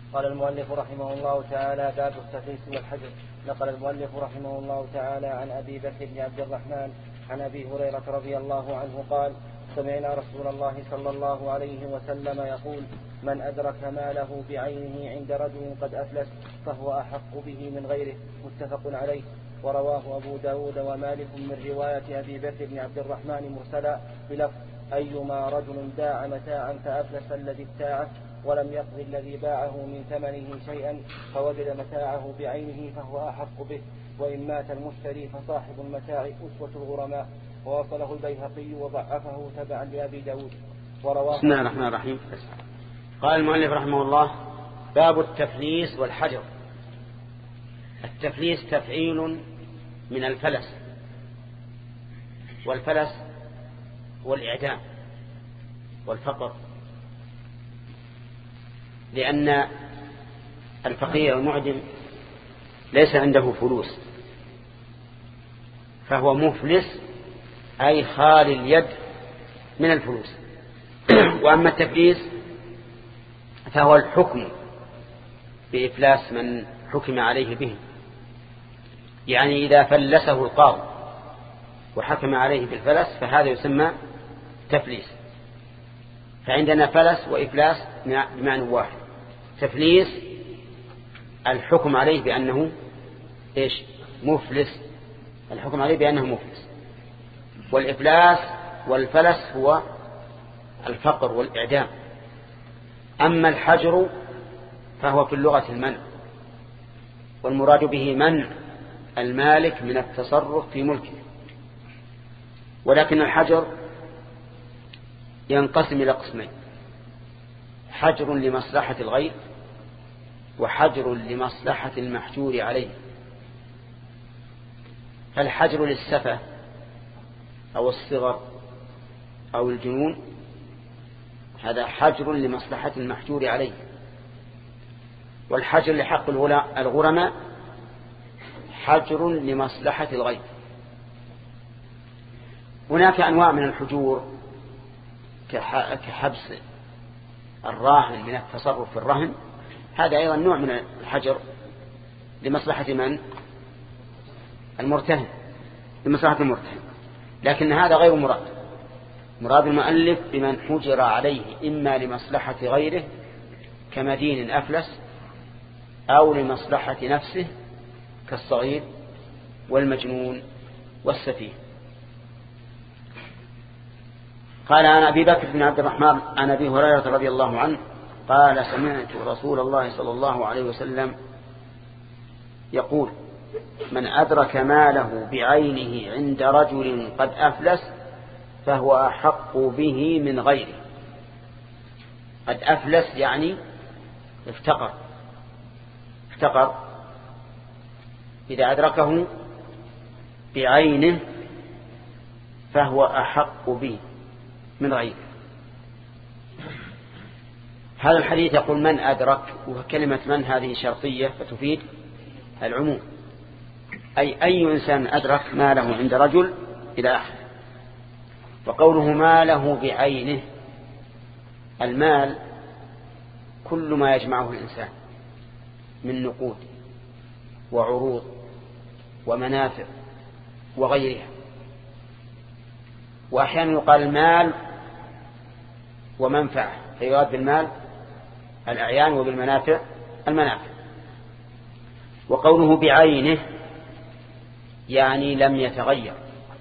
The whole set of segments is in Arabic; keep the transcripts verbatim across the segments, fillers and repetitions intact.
قال المؤلف رحمه الله تعالى: باب التفليس والحجر. نقل المؤلف رحمه الله تعالى عن أبي بكر بن عبد الرحمن عن أبي هريرة رضي الله عنه قال: سمعنا رسول الله صلى الله عليه وسلم يقول: من أدرك ماله بعينه عند رجل قد أفلس فهو أحق به من غيره. متفق عليه. ورواه أبو داود ومالك من رواية أبي بكر بن عبد الرحمن مرسلا بلفظ: أيما رجل باع متاعا فأفلس الذي ابتاعه ولم يقض الذي باعه من ثمنه شيئا فوجد متاعه بعينه فهو أحق به، وإن مات المشتري فصاحب المتاع أسوة الغرماء. ووصله البيهقي وضعفه تبعا لأبي داود. ورواه. بسم الله الرحمن الرحيم. قال المؤلف رحمه الله: باب التفليس والحجر. التفليس تفعيل من الفلس، والفلس هو الإعدام والفقر، لأن الفقير المعدم ليس عنده فلوس فهو مفلس، أي خالي اليد من الفلوس. وأما التفليس فهو الحكم بإفلاس من حكم عليه به، يعني إذا فلسه القاضي وحكم عليه بالفلس فهذا يسمى تفليس. فعندنا فلس وإفلاس بمعنى واحد. تفليس الحكم عليه بأنه إيش؟ مفلس، الحكم عليه بأنه مفلس. والإفلاس والفلس هو الفقر والإعدام. أما الحجر فهو في اللغة المنع، والمراد به منع المالك من التصرف في ملكه. ولكن الحجر ينقسم إلى قسمين: حجر لمصلحة الغير، وحجر لمصلحة المحجور عليه. فالحجر للسفة أو الصغر أو الجنون هذا حجر لمصلحة المحجور عليه. والحجر لحق الغرماء حجر لمصلحة الغير. هناك أنواع من الحجور كحبس الراهن من التصرف في الرهن، هذا أيضا نوع من الحجر لمصلحة من؟ المرتهن، لمصلحة المرتهن. لكن هذا غير مراد. مراد المؤلف بمن حجر عليه إما لمصلحة غيره كمدين أفلس، أو لمصلحة نفسه كالصغير والمجنون والسفيه. قال عن أبي بكر بن عبد الرحمن عن أبي هريرة رضي الله عنه قال: سمعت رسول الله صلى الله عليه وسلم يقول: من أدرك ماله بعينه عند رجل قد أفلس فهو أحق به من غيره. قد أفلس يعني افتقر افتقر إذا أدركه بعينه فهو أحق به من غيره. هذا الحديث يقول من أدرك، وكلمة من هذه شرطية فتفيد العموم، أي أي إنسان أدرك ماله عند رجل إلى آخره. وقوله ماله بعينه، المال كل ما يجمعه الإنسان من نقود وعروض ومنافع وغيرها. وأحيانا يقال المال ومنفعة، فيراد بالمال الأعيان وبالمنافع المنافع. وقوله بعينه يعني لم يتغير،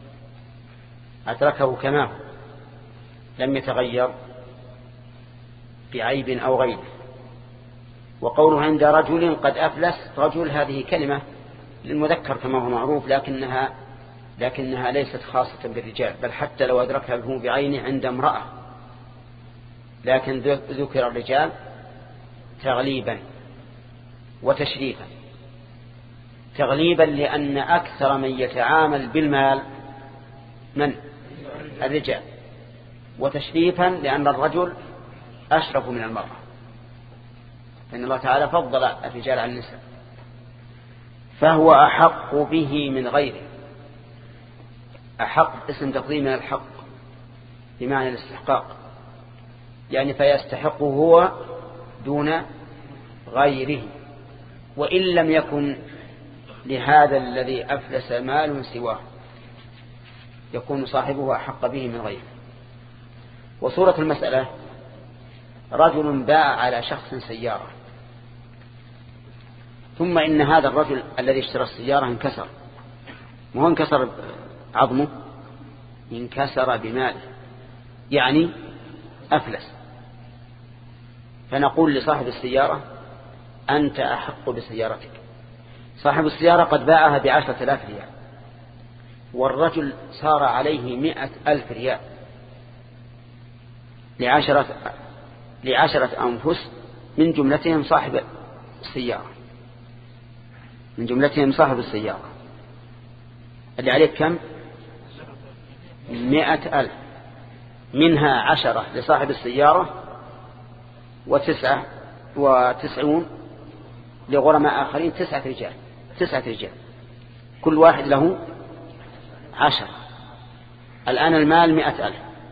أدركه كما هو، لم يتغير بعيب أو غيره. وقوله عند رجل قد أفلس، رجل هذه كلمة للمذكر كما هو معروف، لكنها لكنها ليست خاصة بالرجال، بل حتى لو أدركها هو بعينه عند امرأة، لكن ذكر الرجال تغليبا وتشريفا. تغليبا لأن أكثر من يتعامل بالمال من؟ الرجال. وتشريفا لأن الرجل أشرف من المرأة، فإن الله تعالى فضل الرجال على النساء. فهو أحق به من غيره. أحق اسم تقديم من الحق بمعنى الاستحقاق، يعني فيستحقه هو دون غيره، وإن لم يكن لهذا الذي أفلس مال سواه يكون صاحبه أحق به من غيره. وصورة المسألة رجل باع على شخص سيارة، ثم إن هذا الرجل الذي اشترى السيارة انكسر، وهو انكسر عظمه، انكسر بماله، يعني أفلس. فنقول لصاحب السيارة أنت أحق بسيارتك. صاحب السيارة قد باعها بعشرة آلاف ريال، والرجل صار عليه مئة ألف ريال لعشرة, لعشرة أنفس، من جملتهم صاحب السيارة، من جملتهم صاحب السيارة اللي عليك كم؟ مئة ألف، منها عشرة لصاحب السيارة وتسعة وتسعون لغرماء آخرين، تسعة رجال تسعة رجال كل واحد له عشرة. الآن المال مئة ألف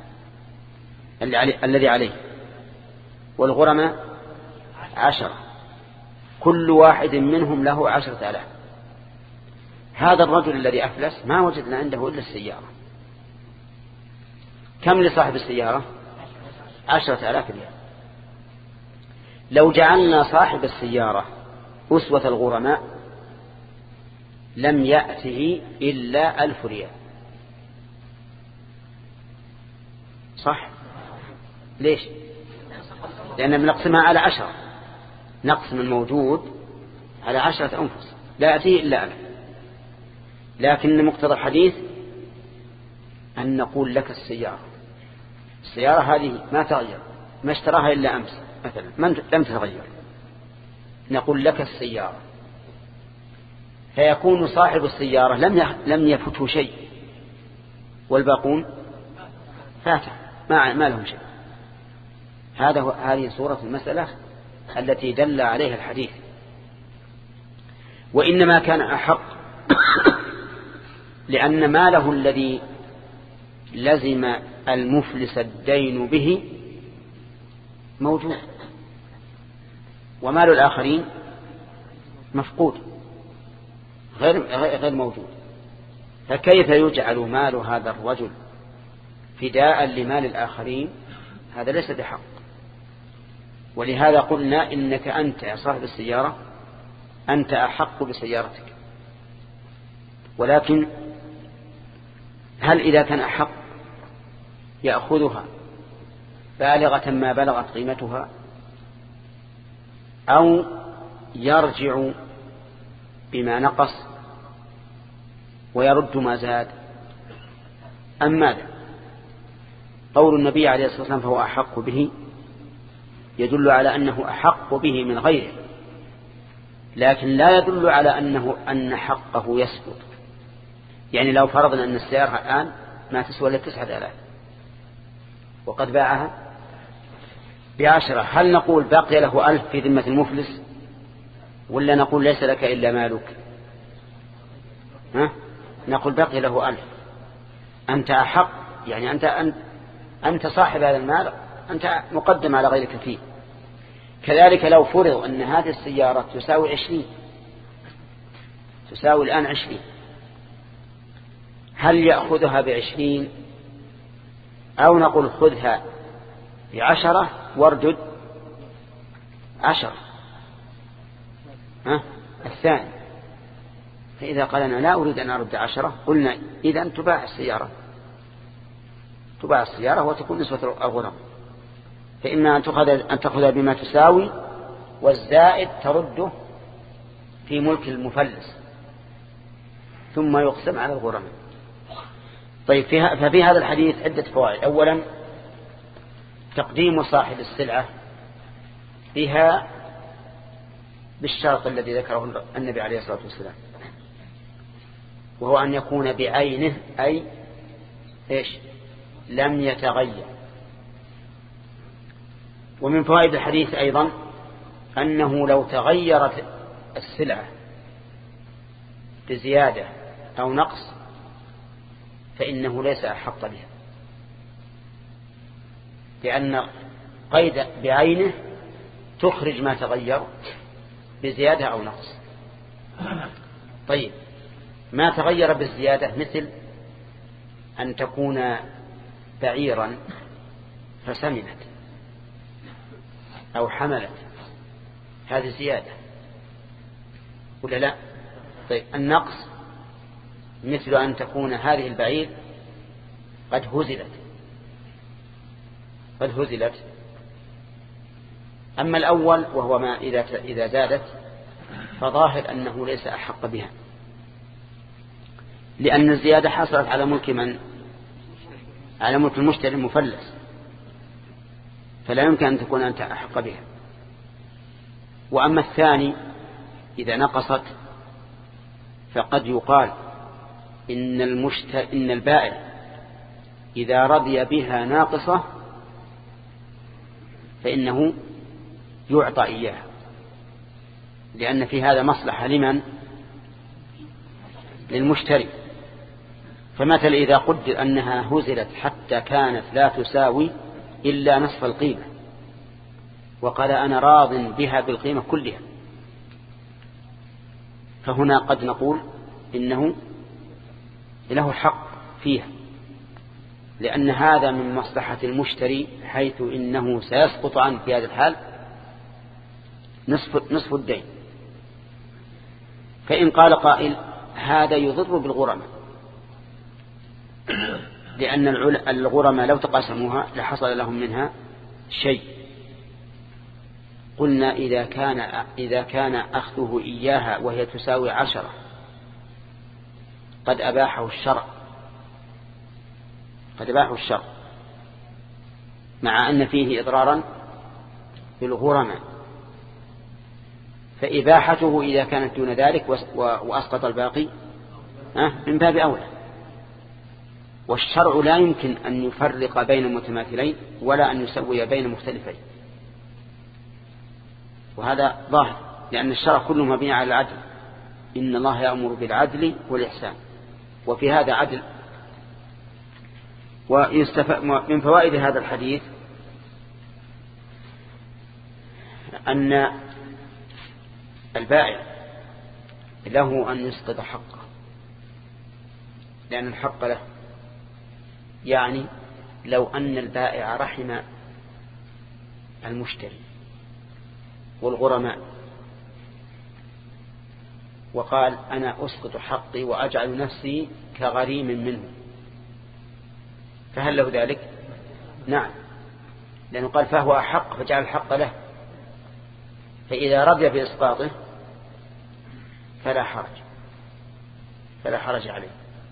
الذي عليه، والغرماء عشرة، كل واحد منهم له عشرة آلاف. هذا الرجل الذي أفلس ما وجدنا عنده إلا السيارة. كم لصاحب السيارة؟ عشرة آلاف ريال. لو جعلنا صاحب السيارة أسوة الغرماء لم يأته إلا ألف ريال، صح؟ ليش؟ لأننا بنقسمها على عشرة، نقسم الموجود على عشرة أنفس، لا يأتيه إلا ألف. لكن مقتضى الحديث أن نقول لك السيارة، السيارة هذه ما تغير، ما اشتراها إلا أمس مثلا، لم تتغير، نقول لك السيارة. فيكون صاحب السيارة لم لم يفته شيء، والباقون فاته ما ما لهم شيء. هذا هو هذه صورة المسألة التي دل عليها الحديث. وإنما كان أحق لأن ماله الذي لزم المفلس الدين به موجود، ومال الآخرين مفقود غير غير موجود. فكيف يجعل مال هذا الرجل فداء لمال الآخرين؟ هذا ليس بحق. ولهذا قلنا إنك أنت يا صاحب السيارة أنت أحق بسيارتك. ولكن هل إذا كان أحق يأخذها بالغة ما بلغت قيمتها، أو يرجع بما نقص ويرد ما زاد، أم ماذا؟ قول النبي عليه الصلاة والسلام فهو أحق به يدل على أنه أحق به من غيره، لكن لا يدل على أنه أن حقه يسقط. يعني لو فرضنا أن السيارة الآن ما تسوى إلا تسعة آلاف وقد باعها بعشرة، هل نقول باقي له ألف في ذمة المفلس، ولا نقول ليس لك إلا مالك؟ ها؟ نقول باقي له ألف، أنت أحق، يعني أنت, أنت, أنت صاحب هذا المال، أنت مقدم على غيرك فيه. كذلك لو فرض أن هذه السيارة تساوي عشرين، تساوي الآن عشرين، هل يأخذها بعشرين أو نقول خذها بعشرة واردد عشرة؟ ها؟ الثاني. فإذا قال أنا لا أريد أن أرد عشرة، قلنا إذن تباع السيارة، تباع السيارة وتكون نسبة الغرم. فإما أن تأخذ أن تأخذها بما تساوي، والزائد ترده في ملك المفلس ثم يقسم على الغرم. طيب، ففي هذا الحديث عدة فوائد. أولا تقديم صاحب السلعة بها بالشرط الذي ذكره النبي عليه الصلاة والسلام، وهو أن يكون بعينه، أي إيش؟ لم يتغير. ومن فوائد الحديث أيضا أنه لو تغيرت السلعة بزيادة أو نقص فإنه ليس أحق بها، لأن قيد بعينه تخرج ما تغير بزيادة أو نقص. طيب ما تغير بالزيادة مثل أن تكون بعيرا فسمنت أو حملت، هذه زيادة ولا لا؟ طيب النقص مثل أن تكون هذه البعير قد هزلت قد هزلت أما الأول وهو ما إذا إذا زادت فظاهر أنه ليس أحق بها، لأن الزيادة حصلت على ملك من؟ على ملك المشتري المفلس، فلا يمكن أن تكون أنت أحق بها. وأما الثاني إذا نقصت فقد يقال إن, المشت... إن البائع إذا رضي بها ناقصة فإنه يعطى إياها، لأن في هذا مصلحة لمن؟ للمشتري. فمثل إذا قدر أنها هزلت حتى كانت لا تساوي إلا نصف القيمة وقال أنا راض بها بالقيمة كلها، فهنا قد نقول إنه له حق فيها، لأن هذا من مصلحة المشتري، حيث إنه سيسقط عنه في هذا الحال نصف, نصف الدين. فإن قال قائل هذا يضر بالغرماء، لأن الغرماء لو تقاسموها لحصل لهم منها شيء، قلنا إذا كان, إذا كان أخذه إياها وهي تساوي عشرة قد أباحه الشرع قد أباحه الشرع مع أن فيه إضرارا بالغرماء، فإباحته إذا كانت دون ذلك وأسقط الباقي من باب أولى. والشرع لا يمكن أن يفرق بين متماثلين ولا أن يسوي بين مختلفين، وهذا ظاهر، لأن الشرع كله مبني على العدل، إن الله يأمر بالعدل والإحسان، وفي هذا عدل. ومن فوائد هذا الحديث أن البائع له أن يسقط حقه، لأن الحق له. يعني لو أن البائع رحم المشتري والغرماء وقال أنا أسقط حقي وأجعل نفسي كغريم منه، فهل له ذلك؟ نعم، لأنه قال فهو أحق فجعل الحق له، فإذا رضي بإسقاطه فلا حرج فلا حرج عليه.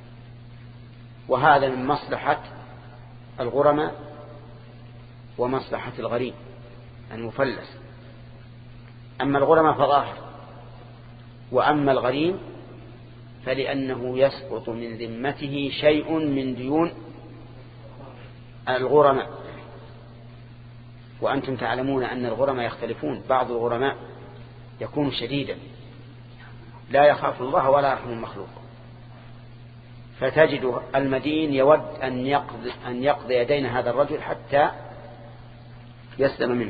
وهذا من مصلحة الغرماء ومصلحة الغريم المفلس. أما الغرماء فظاهر، وأما الغريم فلأنه يسقط من ذمته شيء من ديون الغرماء. وأنتم تعلمون أن الغرماء يختلفون، بعض الغرماء يكون شديدا لا يخاف الله ولا يرحم المخلوق، فتجد المدين يود أن يقضي, أن يقضي دين هذا الرجل حتى يسلم منه.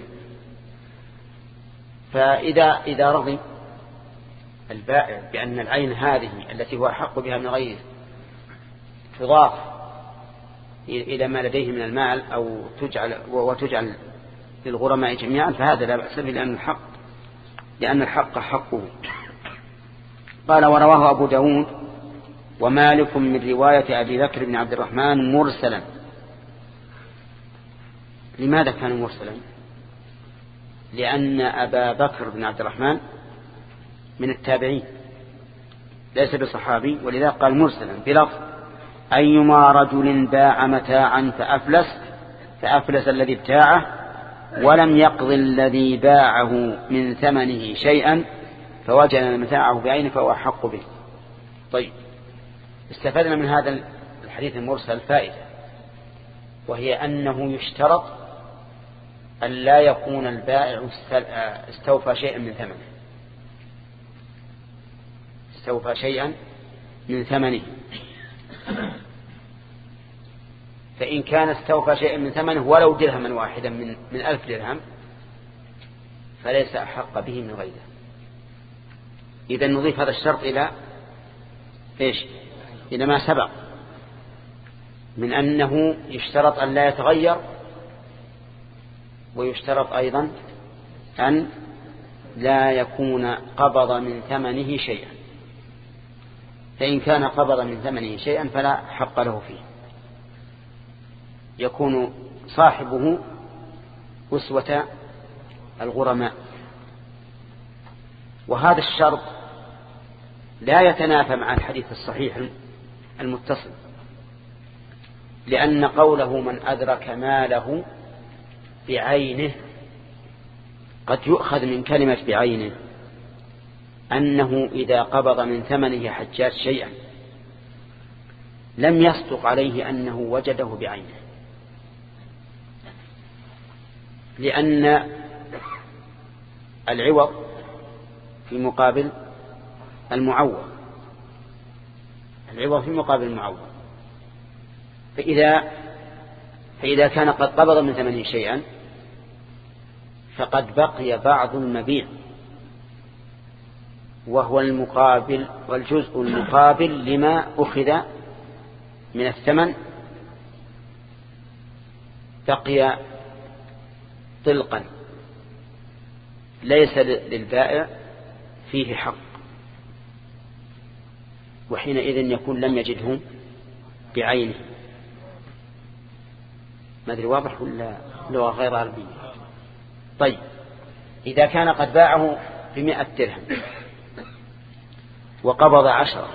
فإذا إذا رضي البائع بأن العين هذه التي هو أحق بها من غيره تضاف إلى ما لديه من المال أو تجعل وتجعل للغرماء جميعا، فهذا لا بأس به، لأن الحق لأن الحق حقه. قال ورواه أبو داود ومالك من رواية أبي بكر بن عبد الرحمن مرسلا. لماذا كان مرسلا؟ لأن أبا بكر بن عبد الرحمن من التابعين ليس بصحابي، ولذا قال مرسلا بلفظ أيما رجل باع متاعا فأفلس فأفلس الذي ابتاعه ولم يقض الذي باعه من ثمنه شيئا فوجد متاعه بعينه فهو أحق به. طيب، استفدنا من هذا الحديث المرسل فائدة، وهي أنه يشترط أن لا يكون البائع استوفى شيئا من ثمنه استوفى شيئا من ثمنه فإن كان استوفى شيئا من ثمنه ولو درهما واحدا من من ألف درهم فليس أحق به من غيره. إذا نضيف هذا الشرط إلى إيش؟ إلى ما سبق من أنه يشترط أن لا يتغير، ويشترط أيضا أن لا يكون قبض من ثمنه شيئا، فإن كان قبض من ثمنه شيئا فلا حق له فيه، يكون صاحبه أسوة الغرماء. وهذا الشرط لا يتنافى مع الحديث الصحيح المتصل، لأن قوله من أدرك ماله بعينه قد يؤخذ من كلمة بعينه أنه إذا قبض من ثمنه حجاج شيئا لم يصدق عليه أنه وجده بعينه، لأن العوض في مقابل المعوض، العوض في مقابل المعوض. فإذا, فإذا كان قد قبض من ثمنه شيئا فقد بقي بعض المبيع وهو المقابل والجزء المقابل لما أخذ من الثمن، بقي طلقا ليس للبائع فيه حق، وحينئذ يكون لم يجده بعينه. ما أدري واضح ولا لغة غير عربية؟ طيب، إذا كان قد باعه بمئة درهم وقبض عشرة،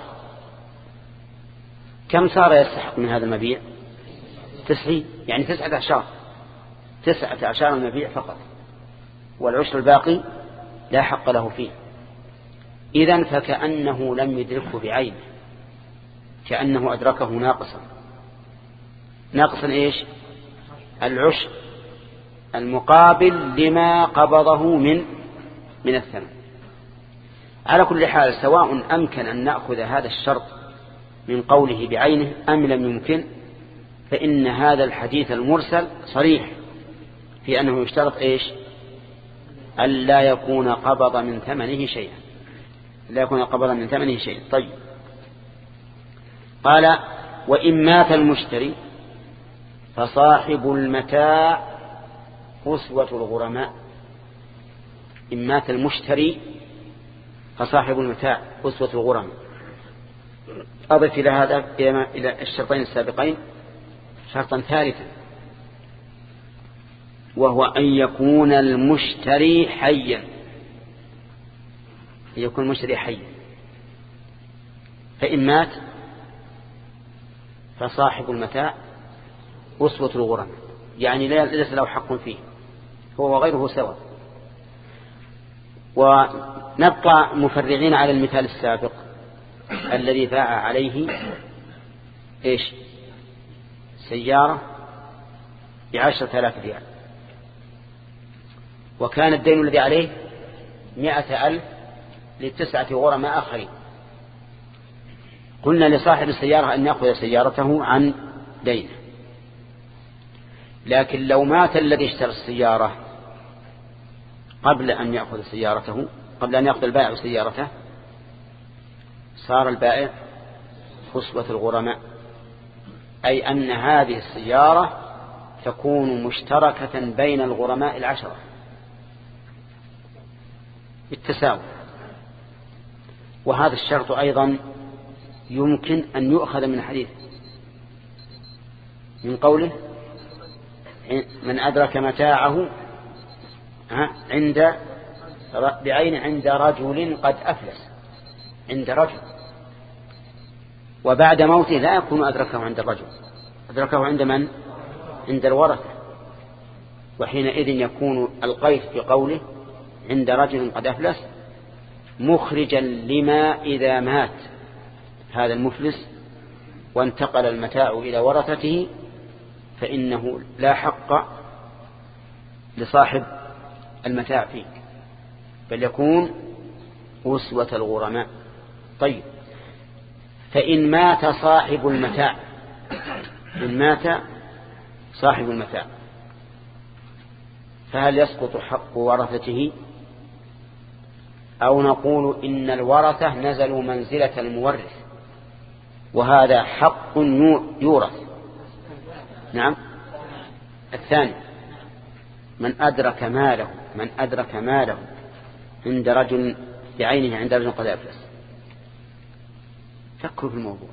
كم صار يستحق من هذا المبيع؟ تسعين، يعني تسعة عشر تسعة عشر المبيع فقط، والعشر الباقي لا حق له فيه. إذن فكأنه لم يدركه بعينه، كأنه أدركه ناقصا. ناقصا إيش؟ العشر المقابل لما قبضه من من الثمن. على كل حال، سواء أمكن أن نأخذ هذا الشرط من قوله بعينه أم لم يمكن، فإن هذا الحديث المرسل صريح في أنه يشترط إيش؟ ألا يكون قبض من ثمنه شيئا، لا يكون قبض من ثمنه شيئا. طيب، قال وإن مات المشتري فصاحب المتاع أسوة الغرماء. إن مات المشتري فصاحب المتاع أسوة الغرماء. أضف إلى هذا إلى الشرطين السابقين شرطا ثالثا، وهو أن يكون المشتري حيا، أن يكون المشتري حيا. فإن مات فصاحب المتاع أسوة الغرماء، يعني ليس له حق فيه، هو وغيره سواء. ونبقى مفرعين على المثال السابق الذي باع عليه إيش؟ سيارة بعشرة آلاف ريال، وكان الدين الذي عليه مئة ألف لتسعة غرماء آخرين. قلنا لصاحب السيارة أن يأخذ سيارته عن دينه، لكن لو مات الذي اشترى السيارة قبل أن يأخذ سيارته، قبل أن يأخذ البائع سيارته، صار البائع أسوة الغرماء، أي أن هذه السيارة تكون مشتركة بين الغرماء العشرة بالتساوي. وهذا الشرط أيضا يمكن أن يؤخذ من حديث من قوله من أدرك متاعه عند بعين عند رجل قد أفلس، عند رجل، وبعد موته لا يكون أدركه عند الرجل، أدركه عند من؟ عند الورثة. وحينئذ يكون القيد في قوله عند رجل قد أفلس مخرجا لما إذا مات هذا المفلس وانتقل المتاع إلى ورثته، فإنه لا حق لصاحب المتاع فيه، بل يكون أسوة الغرماء. طيب، فإن مات صاحب المتاع، إن مات صاحب المتاع فهل يسقط حق ورثته؟ أو نقول إن الورثة نزلوا منزلة المورث وهذا حق يورث. نعم. الثاني من أدرك ماله من أدرك ماله عند رجل بعينه عند رجل قد أفلس. فكروا في الموضوع.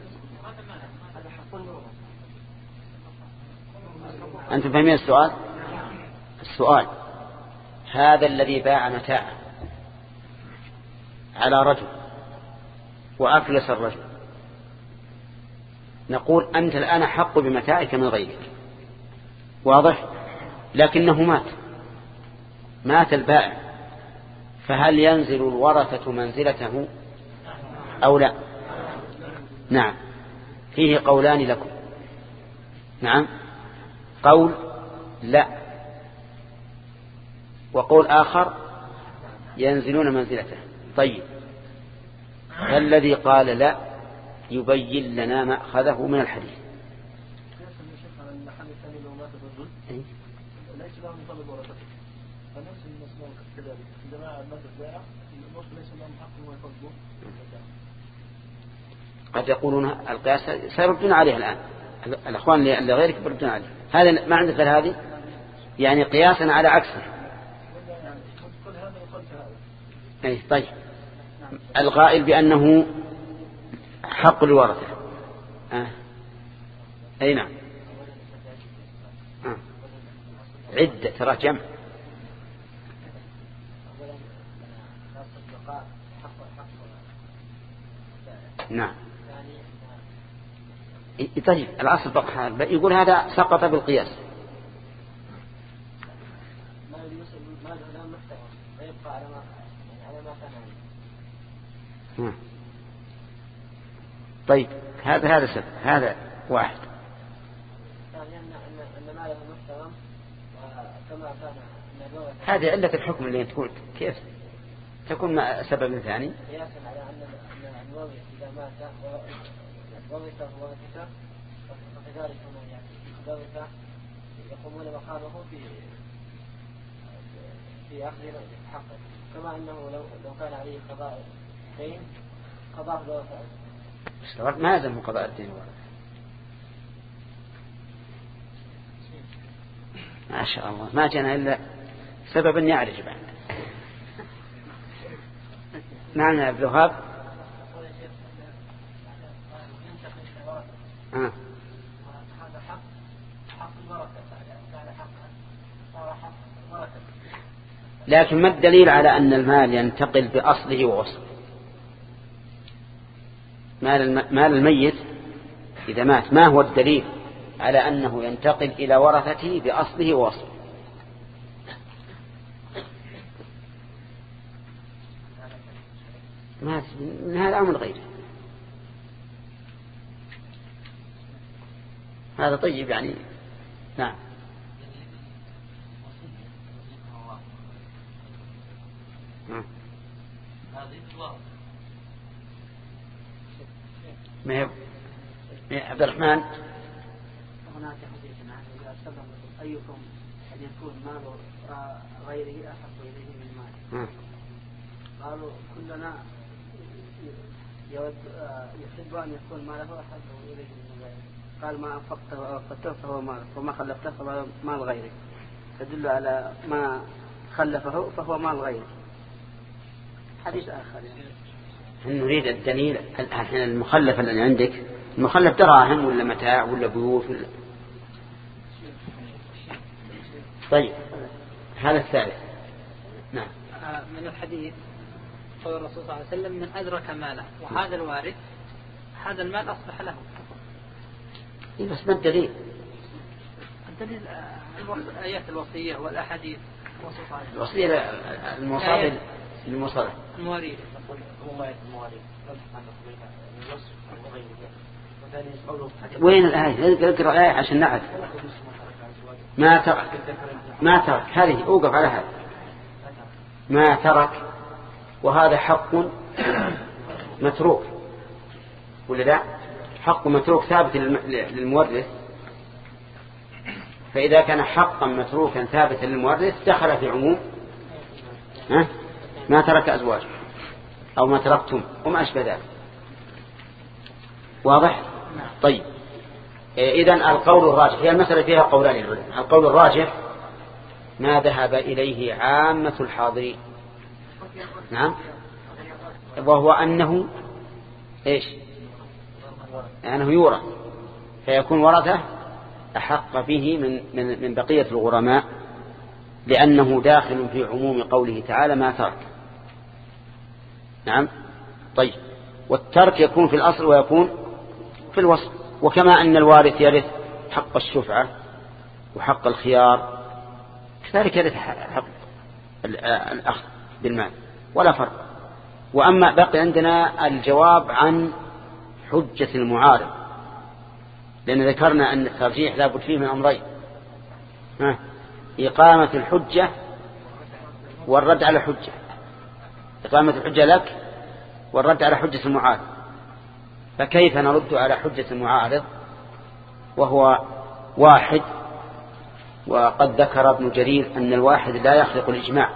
أنتم فاهمين السؤال؟ السؤال هذا الذي باع متاعه على رجل وأفلس الرجل، نقول أنت الآن حق بمتاعك من غيرك، واضح؟ لكنه مات مات البائع، فهل ينزل الورثة منزلته أو لا؟ نعم، فيه قولان لكم. نعم، قول لا، وقول آخر ينزلون منزلته. طيب، فالذي قال لا يبين لنا ما أخذه من الحديث. قد يقولون القياس سيردون عليه الآن الأخوان اللي غيرك يردون عليه. هذا ما عندك غير هذه، يعني قياسا على عكسه. أي طيب، القائل بأنه حق الورثة. آه. أي نعم. آه. عدة ترى جمع. نعم. طيب، الأصل بقى يقول هذا سقط بالقياس. طيب، هذا هذا سبب، هذا واحد. هذه علة الحكم اللي تقول كيف تكون مع سبب ثاني. قياسا على أن الورث إذا مات ورثه ورثته فكذلك هم يعني ورثه يقومون مقامه في في أخذ حقه، كما أنه لو لو كان عليه قضاء دين قضاء الورثة ما يلزم قضاء الدين والورثة. ما شاء الله، ما جانا إلا سببا يعرج بعد. نعم يا عبد الوهاب. آه. لكن ما الدليل على أن المال ينتقل بأصله ووصله؟ مال الميت إذا مات ما هو الدليل على أنه ينتقل إلى ورثته بأصله ووصله؟ من هذا أمر غير هذا. طيب يعني نعم. ما هي عبد الرحمن؟ هناك حديث إذا سلم أيكم أن يكون مال غيره أحب إليه من ماله. قالوا كلنا يود يحب أن يكون ماله أحب إليه من غيره. قال ما أنفقته وأنفقته فهو مالك وما خلفته فهو مال غيرك، تدل على ما خلفه فهو مال غيرك. حديث آخر يعني. نريد الدليل الحين. المخلف الذي عندك المخلف دراهم ولا متاع ولا بيوت ولا. طيب، هذا الثالث. نعم. من الحديث قول الرسول صلى الله عليه وسلم من أدرك ماله وهذا الوارث هذا المال أصبح له. إيه بس ما الدليل؟ الدليل آيات الوصية والأحاديث. الوصية المصادر المصادر المواريث. وين الآية؟ اقرأ الآية عشان نعرف. ما ترك ما ترك هذه أوقف على هذا. ما ترك وهذا حق متروك ولا لا؟ حق متروك ثابت للمورث، فإذا كان حقا متروكا ثابتا للمورث دخل في عموم ها؟ ما ترك أزواج. أو ما تركتم وما أشبه ذلك. واضح؟ طيب إذن القول الراجح هي المسألة فيها قولان للعلماء. القول الراجح ما ذهب إليه عامة الحاضرين، نعم، وهو أنه إيش؟ أنه يورث، فيكون ورثه أحق به من, من, من بقية الغرماء، لأنه داخل في عموم قوله تعالى ما ترك. نعم. طيب والترك يكون في الأصل ويكون في الوصف، وكما أن الوارث يرث حق الشفعة وحق الخيار كذلك يرث حق الأخذ بالمال ولا فرق. وأما بقي عندنا الجواب عن حجة المعارض، لأن ذكرنا أن الترجيح لا بد فيه من أمرين: إقامة الحجة والرد على حجة. إقامة الحجة لك والرد على حجة المعارض. فكيف نرد على حجة المعارض وهو واحد؟ وقد ذكر ابن جرير أن الواحد لا يخلق الإجماع.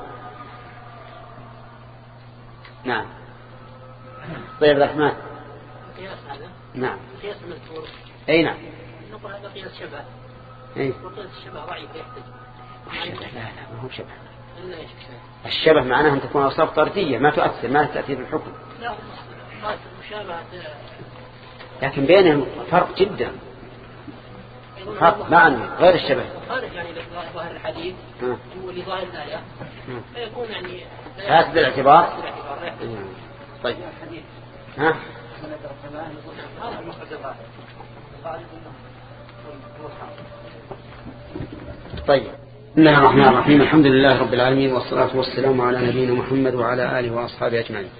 نعم. طيب الرحمن. قياس هذا؟ نعم. قياس مذكور. أي نعم. نقول هذا قياس شبه. أي. وقياس الشبه ضعيف يحتج. الشبه لا لا ما هو شبه. إلا إيش؟ الشبه معناه أن تكون أوصاف طردية ما تؤثر، ما تأثير في الحكم. لا قياس المشابهة. لكن بينهم فرق جدا. فرق معنى غير الشبه. خارج يعني ظاهر الحديث ولظاهر الآية فيكون يعني فاسد الاعتبار. طيب. ها؟ طيب. بسم الله الرحمن الرحيم. الحمد لله رب العالمين، والصلاة والسلام على نبينا محمد وعلى آله وأصحابه أجمعين.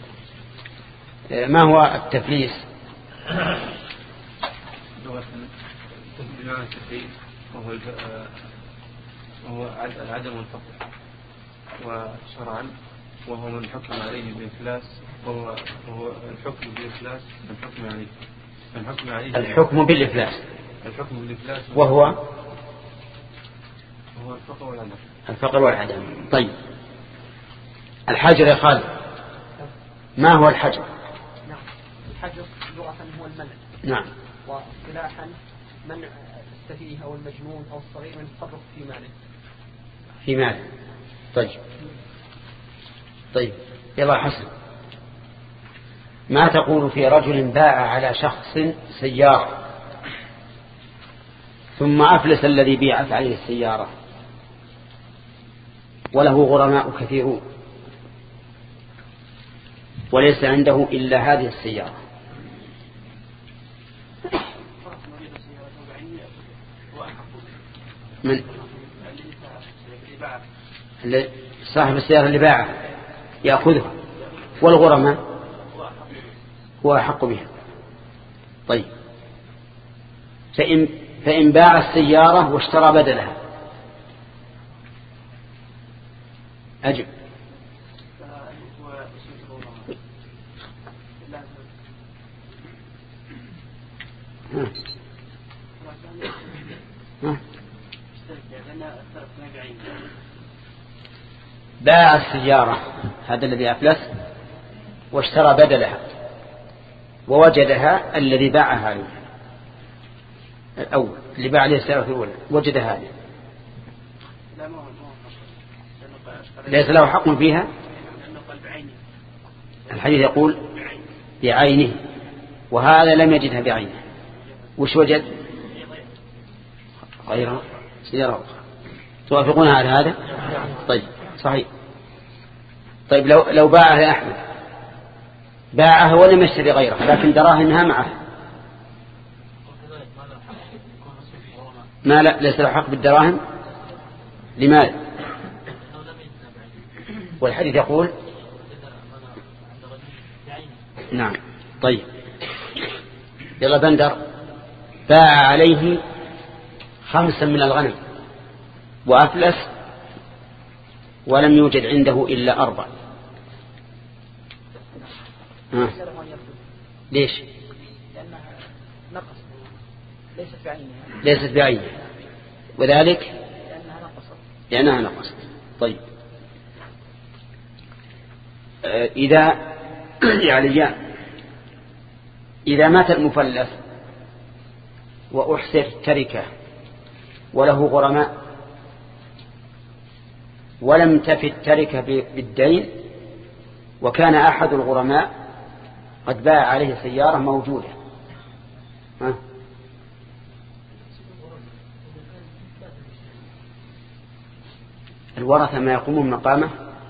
ما هو التفليس؟ بمعنى التفليس وهو وهو العدم والفقر، وشرعا وهو من حكم عليه بالإفلاس، وهو وهو الحكم بالإفلاس من حكم عليه من حكم عليه الحكم بالإفلاس الحكم بالإفلاس وهو وهو الفقر والعدم الفقر والعدم. طيب الحجر يا خالد، ما هو الحجر؟ نعم. الحجر لغة هو المنع. نعم. واصطلاحا منع السفيه أو المجنون أو الصغير من التصرف في ماله. في ماله. طيب. طيب يلا حسن، ما تقول في رجل باع على شخص سيارة ثم أفلس الذي بيعت عليه السيارة وله غرماء كثيرون وليس عنده إلا هذه السيارة؟ من صاحب السيارة اللي باعها يأخذها، والغرماء هو أحق بها. طيب فإن, فإن باع السيارة واشترى بدلها أجب. ها. ها. باع السيارة هذا الذي أفلس واشترى بدلها ووجدها الذي باعها له الأول، اللي باع عليه السيارة الأولى وجد هذه، ليس له حق فيها. الحديث يقول بعينه، وهذا لم يجدها بعينه. وش وجد؟ غيرها سيارة. توافقون على هذا؟ طيب صحيح. طيب لو لو باعها يا أحمد، باعها ولم يشتري غيرها لكن دراهمها معه، ما لا ليس له حق بالدراهم. لماذا؟ والحديث يقول نعم. طيب يلا بندر باع عليه خمسا من الغنم وأفلس ولم يوجد عنده إلا أربع. ها. ليش؟ لأنها نقص ليست بعينها. ليست بعينها وذلك لأنها نقصت. لأنها نقصت. طيب إذا يعليان. إذا مات المفلس وأحسر تركه وله غرماء ولم تفت تركه بالدين، وكان أحد الغرماء قد باع عليه سيارة موجودة، ها؟ الورثة ما يقومون مقامه.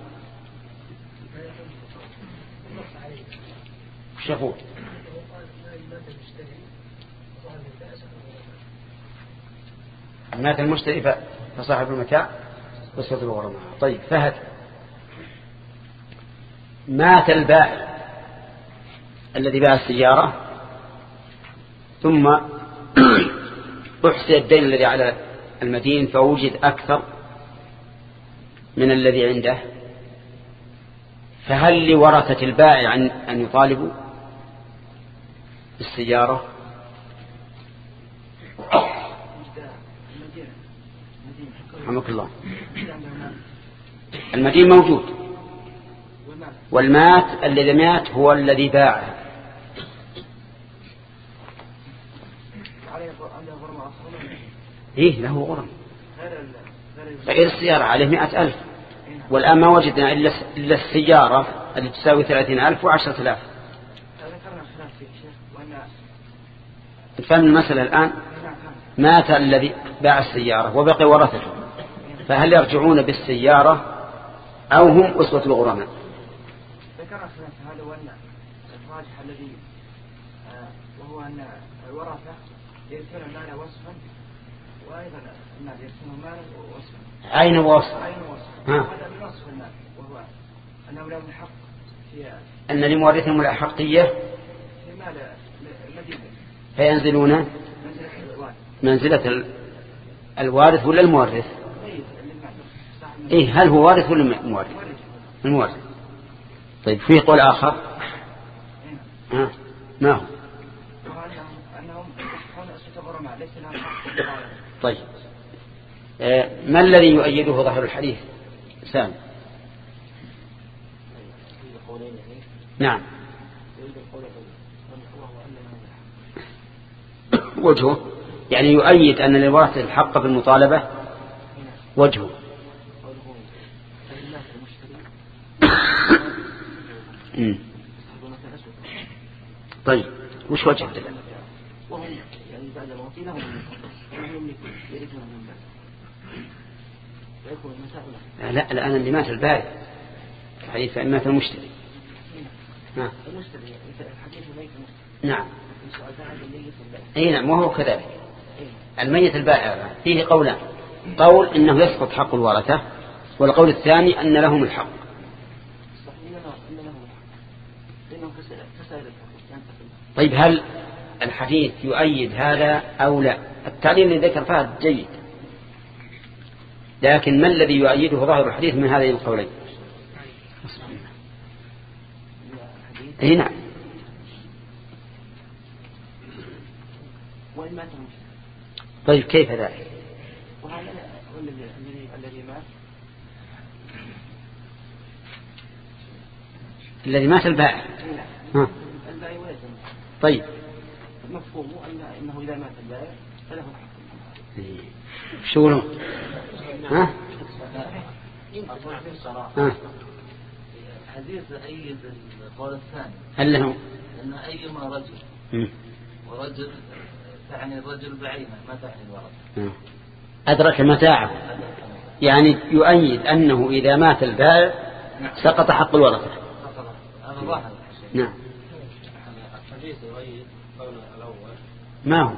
شوفوا مات المشتري فصاحب المتاع قصة الغرماء. طيب فهد، مات البائع الذي باع السيارة ثم أحصي الدين الذي على المدين فوجد أكثر من الذي عنده، فهل لورثة البائع أن يطالبوا بالسيارة؟ رحمك الله. المدين موجود، والمات الذي مات هو الذي باعه. إيه له غرم غير السيارة، عليه مئة ألف، والآن ما وجدنا إلا السيارة التي تساوي ثلاثين ألف وعشرة آلاف. فهم المسألة الآن. مات الذي باع السيارة وبقي ورثته، فهل يرجعون بالسيارة أو هم أسوة الغرماء؟ ذكرنا في هذا وأن الراجح الذي وهو أن الورثة يرثون المال وصفا، وأيضا الناس يرثون المال وصفا. أين وصف؟ أين وصف؟ هذا من وصف المال، وهو أنه لهم الحق في أن لمورثهم الأحقية في مال المدينة، فينزلون منزلة الوارث ولا المورث؟ إيه، هل هو وارث ولا مورث؟ المورث. طيب في قول آخر ها ما هو؟ طيب آه ما الذي يؤيده ظاهر الحديث؟ سام. نعم. وجهه يعني يؤيد أن للورثة الحق بالمطالبة. وجهه طيب وش وجه الدلالة؟ وهم يعني بعد موته لهم يملكون يرثون من بعد ويكون المتاع. لا الآن اللي مات البائع الحديث فإن مات المشتري. نعم المشتري الحديث ميت المشتري. نعم اي نعم وهو كذلك. الميت البائع فيه قولان، قول إنه يسقط حق الورثة، والقول الثاني أن لهم الحق. طيب هل الحديث يؤيد هذا أو لا؟ التعليل اللي ذكر فهد جيد، لكن ما الذي يؤيده ظاهر الحديث من هذين القولين؟ اي نعم. طيب كيف ذلك؟ الذي مات البائع. ها. طيب مفهومه انه اذا مات البائع فله الحق. شو له؟ ها؟ ها؟ حديث أيد القول الثاني. هل له؟ أن أيما رجل م. ورجل تعني الرجل بعينه ما تعني الورثة. أدرك متاعه، يعني يؤيد أنه إذا مات البائع سقط حق الورثة. هذا ظاهر. نعم. الحديث يؤيد قول الأول. ما هو؟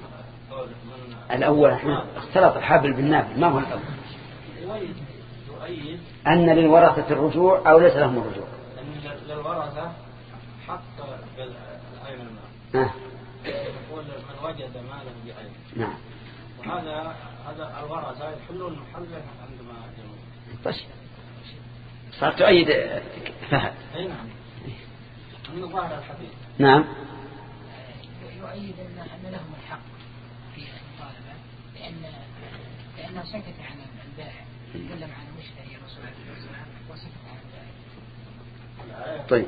الأول اختلط الحبل بالنابل. ما هو الأول؟ يؤيد يؤيد أن للورثة الرجوع أو ليس لهم الرجوع؟ أن للورثة حق بالعين المال. آه. يقول من وجد مالا بعين. نعم. وهذا هذا الورثة يحلون محله عندما يموت. طيب. صار تؤيد فهد. أي نعم. من ظاهر الحديث. نعم. يؤيد أن لهم الحق في المطالبة لأن لأنه سكت عن البائع، تكلم عن المشتري رسول الله صلى الله عليه وسلم وسكت عن البائع. طيب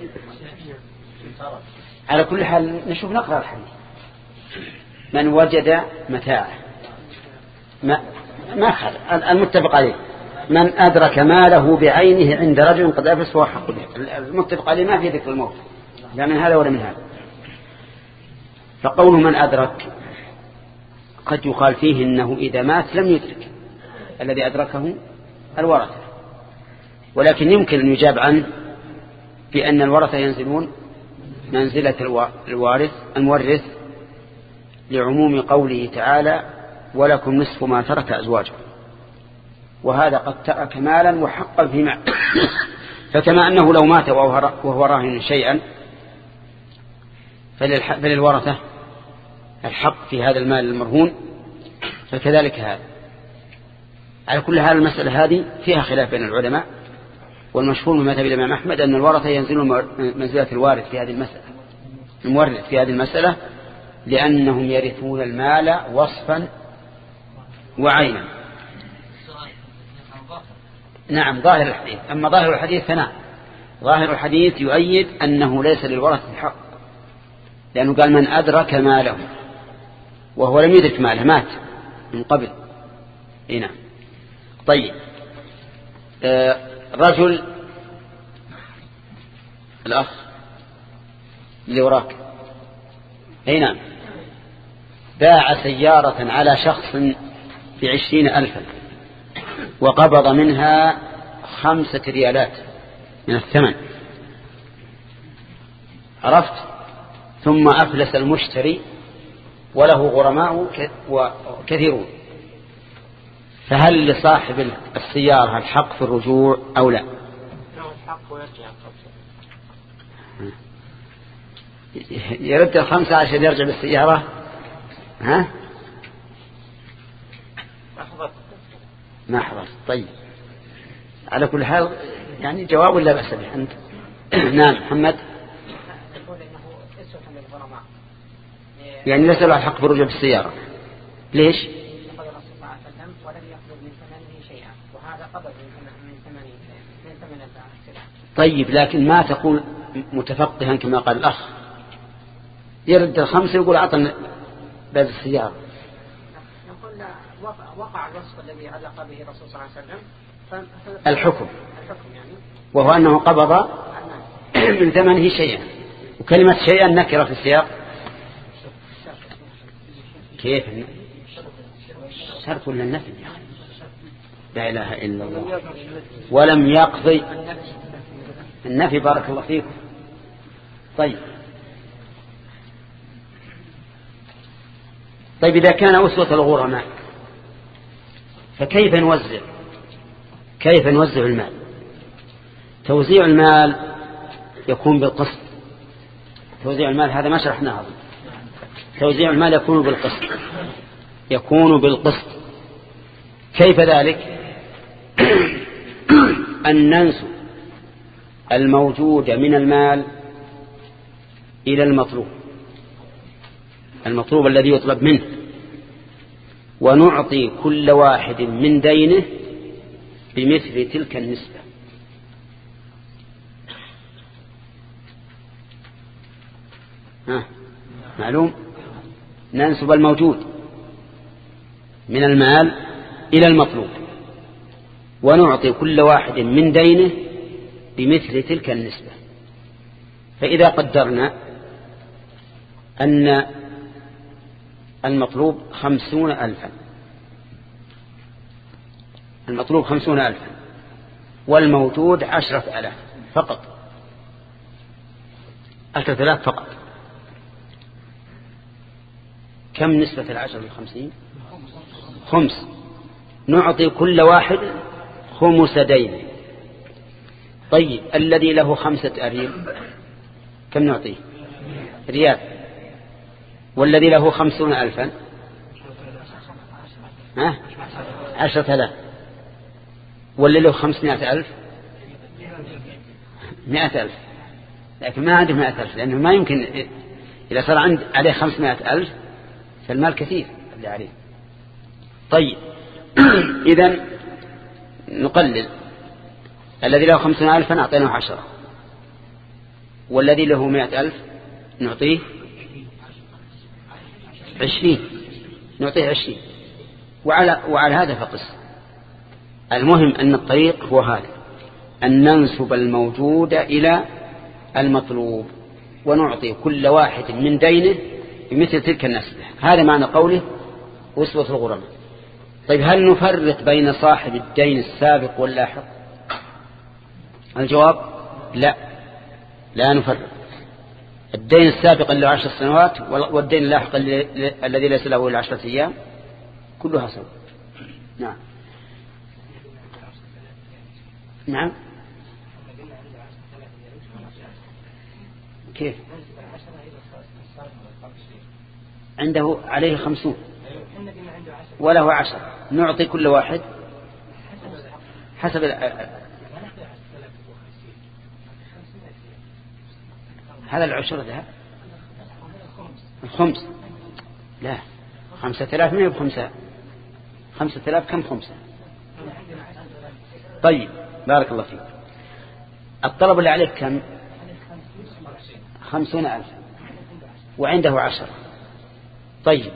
على كل حال نشوف نقرأ الحديث. من وجد متاعه ما ما خل المتفق عليه، من أدرك ماله بعينه عند رجل قد أفلس فهو حق به. المتفق عليه ما في ذكر الموت لا من هذا ولا من هذا. فقول من أدرك قد يقال فيه إنه إذا مات لم يدرك، الذي أدركه الورثة، ولكن يمكن أن يجاب عنه بأن الورثة ينزلون منزلة الوارث المورث لعموم قوله تعالى ولكم نصف ما ترك أزواجه، وهذا قد ترك مالا وحقا في مال. فكما أنه لو مات وهو راهن شيئا فللورثة الحق في هذا المال المرهون، فكذلك هذا. على كل حال المسألة هذه فيها خلاف بين العلماء، والمشهور من مذهب الإمام أحمد أن الورثة ينزلون منزلة الوارث في هذه المسألة، المورث في هذه المسألة، لأنهم يرثون المال وصفا وعينا. نعم ظاهر الحديث. أما ظاهر الحديث فنعم، ظاهر الحديث يؤيد أنه ليس للورثة الحق، لأنه قال من أدرك ماله، وهو لم يدرك ماله، مات من قبل. هنا طيب آه رجل الأخ اللي وراك هنا باع سيارة على شخص بعشرين ألفا وقبض منها خمسة ريالات من الثمن، عرفت؟ ثم أفلس المشتري وله غرماء كثيرون، فهل لصاحب السيارة الحق في الرجوع أو لا؟ يرد الخمسة عشان يرجع بالسيارة. ها ما حضر. طيب على كل حال يعني جواب لا بأس به. أنت نعم محمد. يعني ليس له الحق في الرجوع بالسيارة. ليش؟ طيب لكن ما تقول متفقها كما قال الأخ، يرد الخمسة يقول أعطنا باب السيارة. نقول وقع الوصف الذي علق به الرسول صلى الله عليه وسلم الحكم، وهو أنه قبض من ثمنه شيئا، وكلمة شيئا نكرة في السياق. كيف شرط ولا النفي؟ لا إله إلا الله. ولم يقضي النفي. بارك الله فيكم. طيب طيب إذا كان أسوة الغرماء فكيف نوزع كيف نوزع المال؟ توزيع المال يكون بالقسط. توزيع المال هذا ما شرحناه. توزيع المال يكون بالقسط يكون بالقسط كيف ذلك؟ أن ننسب الموجود من المال إلى المطلوب المطلوب الذي يطلب منه، ونعطي كل واحد من دينه بمثل تلك النسبة. ها معلوم؟ ننسب الموجود من المال إلى المطلوب، ونعطي كل واحد من دينه بمثل تلك النسبة. فإذا قدرنا أن المطلوب خمسون ألفا المطلوب خمسون ألفا والموجود عشرة ألاف فقط، عشرة ألاف فقط. كم نسبة العشر للخمسين؟ خمس. نعطي كل واحد خمس دينه. طيب الذي له خمسة أريل كم نعطيه؟ ريال. والذي له خمسون ألفا ها عشرة آلاف. والذي له خمسمائة ألف مائة ألف. لكن ما عنده مائة ألف، لأنه ما يمكن إذا صار عند عليه خمسمائة ألف فالمال كثير اللي عليه. طيب إذن نقلل. الذي له خمسون ألفا أعطيناه عشرة، والذي له مئة ألف نعطيه عشرين نعطيه عشرين وعلى, وعلى هذا فقس. المهم أن الطريق هو هذا، أن ننسب الموجود إلى المطلوب ونعطي كل واحد من دينه بمثل تلك النسبة. هذا معنى قوله أسوة الغرماء. طيب هل نفرق بين صاحب الدين السابق واللاحق؟ الجواب لا، لا نفرق. الدين السابق اللي له عشر سنوات والدين اللاحق الذي ليس له إلا عشرة أيام كلها سواء. نعم نعم. كيف عنده عليه خمسون وله عشر، نعطي كل واحد حسب هذا العشر ذهب الخمس. لا خمسة آلاف ما هي بخمسة، خمسة آلاف كم خمسة. طيب بارك الله فيك. الطلب اللي عليك كم؟ خمسون ألف وعنده عشر. طيب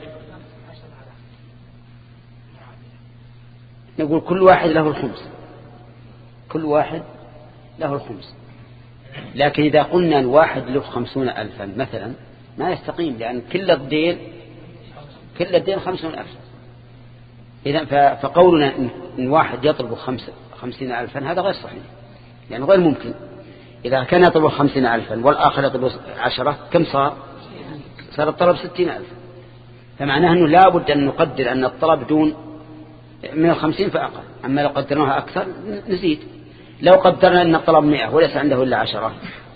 نقول كل واحد له الخمس، كل واحد له الخمس. لكن إذا قلنا الواحد له خمسون ألفا مثلا ما يستقيم، لأن كل الدين كل الدين خمسون ألف. إذن فقولنا إن واحد يطلب خمسة خمسين ألفا هذا غير صحيح، يعني غير ممكن. إذا كان يطلب خمسين ألفا والآخر يطلب عشرة كم صار؟ صار الطلب ستين ألف. فمعناه أنه لا بد أن نقدر أن الطلب دون من الخمسين فأقل، أما لو قدرناها أكثر نزيد. لو قدرنا أن الطلب مئة وليس عنده إلا عشرة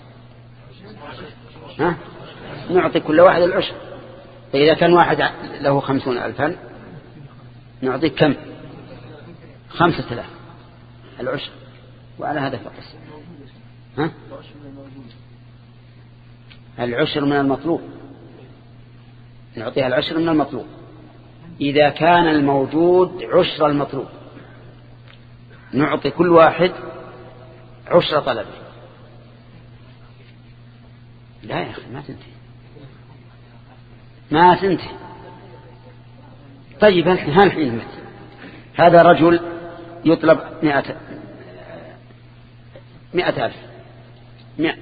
ها؟ نعطي كل واحد العشر. فإذا كان واحد له خمسون ألفا نعطي كم؟ خمسة آلاف العشر، وعلى هذا فقس. ها؟ العشر من المطلوب، نعطيها العشر من المطلوب إذا كان الموجود عشر المطلوب، نعطي كل واحد عشر طلبه. لا يا أخي ما تنتهي ما تنتهي. طيب ها الحين مثل هذا رجل يطلب مئة مئة ألف مئة،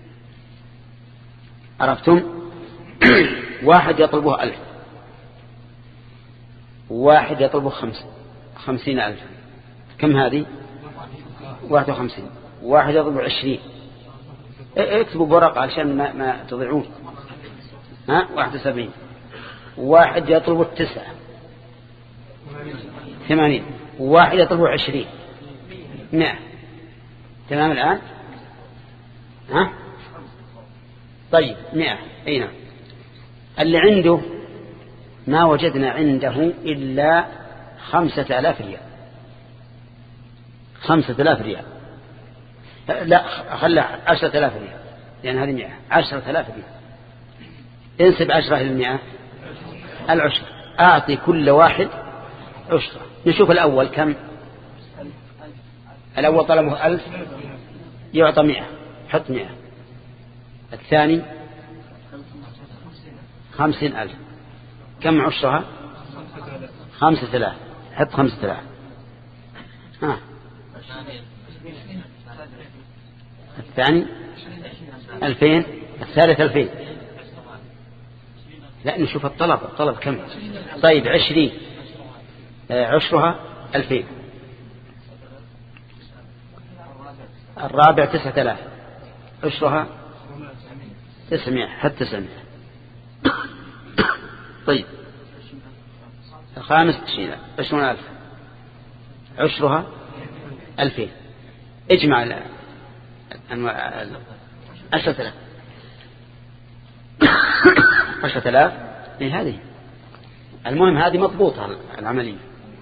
عرفتم؟ واحد يطلبه ألف، واحد يطلبه خمسة خمسين ألف، كم هذه؟ واحد وخمسين. واحد يطلبه عشرين، اكتبوا برق عشان ما, ما تضيعون. ها واحد وسبعين. واحد يطلبه التسعة ثمانين. واحد يطلبه عشرين مئة. تمام الآن؟ ها طيب مئة. أي نعم. اللي عنده ما وجدنا عنده إلا خمسة آلاف ريال. خمسة آلاف ريال لا خلى عشرة آلاف ريال، لأن هذه مئة. عشرة آلاف ريال انسب عشرة إلى المئة العشر. أعطي كل واحد عشرة. نشوف الأول كم. الأول طلبه ألف يعطى مئة، حط مئة. الثاني خمسين ألف، كم عشرها؟ خمسة آلاف، حط خمسة آلاف. ها الثاني ألفين، الثالث ألفين. لا نشوف الطلب، الطلب كم. طيب عشرين عشرها ألفين. الرابع تسعة آلاف عشرها تسعمائة، حتى تسعمائة. طيب الخامس عشرون ألف عشرها ألفين. اجمع عشرة آلاف عشرة آلاف. إيه هذه المهم هذه مضبوطة العملية،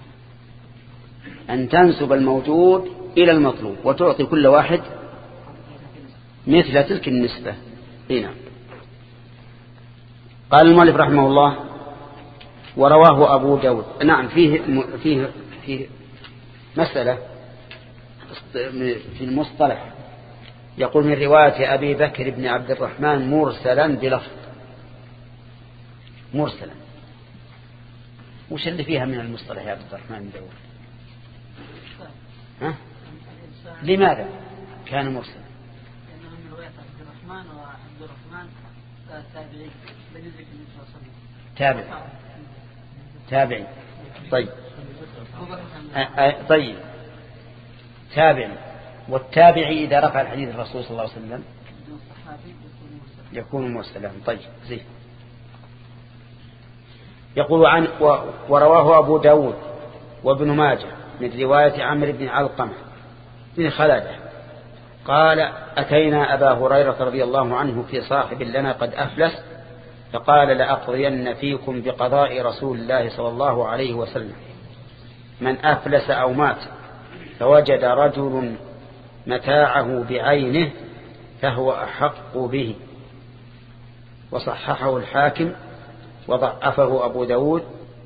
أن تنسب الموجود إلى المطلوب وتعطي كل واحد مثل تلك النسبة. هنا قال المؤلف رحمه الله ورواه أبو داود. نعم فيه فيه فيه مسألة في المصطلح يقول من رواية أبي بكر بن عبد الرحمن مرسلا بلفظ مرسلا. وش اللي فيها من المصطلح يا عبد الرحمن بن داود؟ ها؟ لماذا كان مرسلا؟ لأنه من رواية عبد الرحمن وعبد الرحمن تابعي بنزل تابع تابعي. طيب طيب تابعي. والتابعي إذا رفع الحديث الرسول صلى الله عليه وسلم يكون مرسلا. طيب زين. يقول عن ورواه أبو داود وابن ماجه من رواية عمرو بن علقمة بن خلادة قال أتينا أبا هريرة رضي الله عنه في صاحب لنا قد أفلس فقال لأقضين فيكم بقضاء رسول الله صلى الله عليه وسلم من أفلس أو مات فوجد رجل متاعه بعينه فهو أحق به. وصححه الحاكم وضعفه أبو داود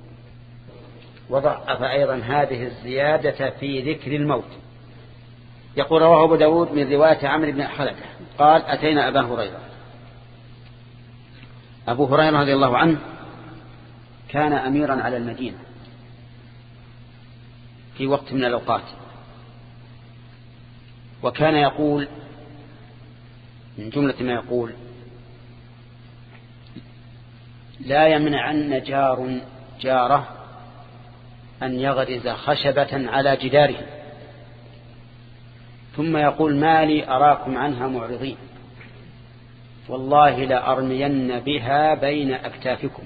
وضعف أيضا هذه الزيادة في ذكر الموت. يقول رواه أبو داود من رواية عمرو بن خلدة قال أتينا أبا هريرة. أبو هريرة رضي الله عنه كان أميرا على المدينة في وقت من الأوقات، وكان يقول من جملة ما يقول لا يمنعن جار جاره أن يغرز خشبة على جداره، ثم يقول ما لي أراكم عنها معرضين والله لأرمين بها بين أكتافكم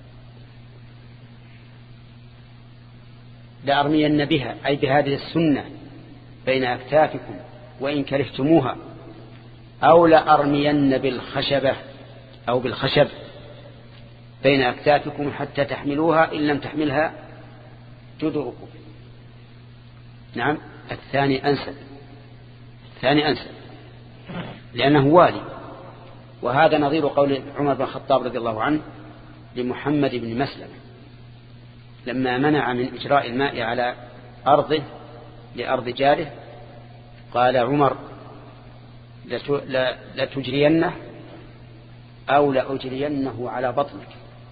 لأرمين بها أي بهذه السنة بين أكتافكم وإن كرهتموها، أو لأرمين بالخشبة أو بالخشب بين أكتافكم حتى تحملوها إن لم تحملها تدركم. نعم الثاني أنسب الثاني أنسب لأنه والي. وهذا نظير قول عمر بن الخطاب رضي الله عنه لمحمد بن مسلم لما منع من إجراء الماء على أرضه لأرض جاره قال عمر لتجرينه أو لأجرينه على بطنك.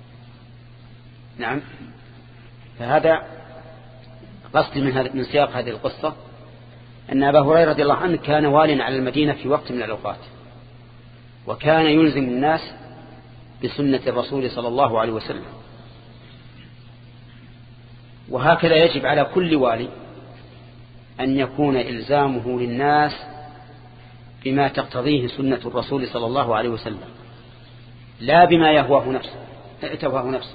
نعم. فهذا قصد من, من سياق هذه القصة أن أبا هريرة رضي الله عنه كان واليا على المدينة في وقت من الأوقات، وكان يلزم الناس بسنة الرسول صلى الله عليه وسلم. وهكذا يجب على كل والي أن يكون إلزامه للناس بما تقتضيه سنة الرسول صلى الله عليه وسلم لا بما يهواه نفسه تهواه نفسه.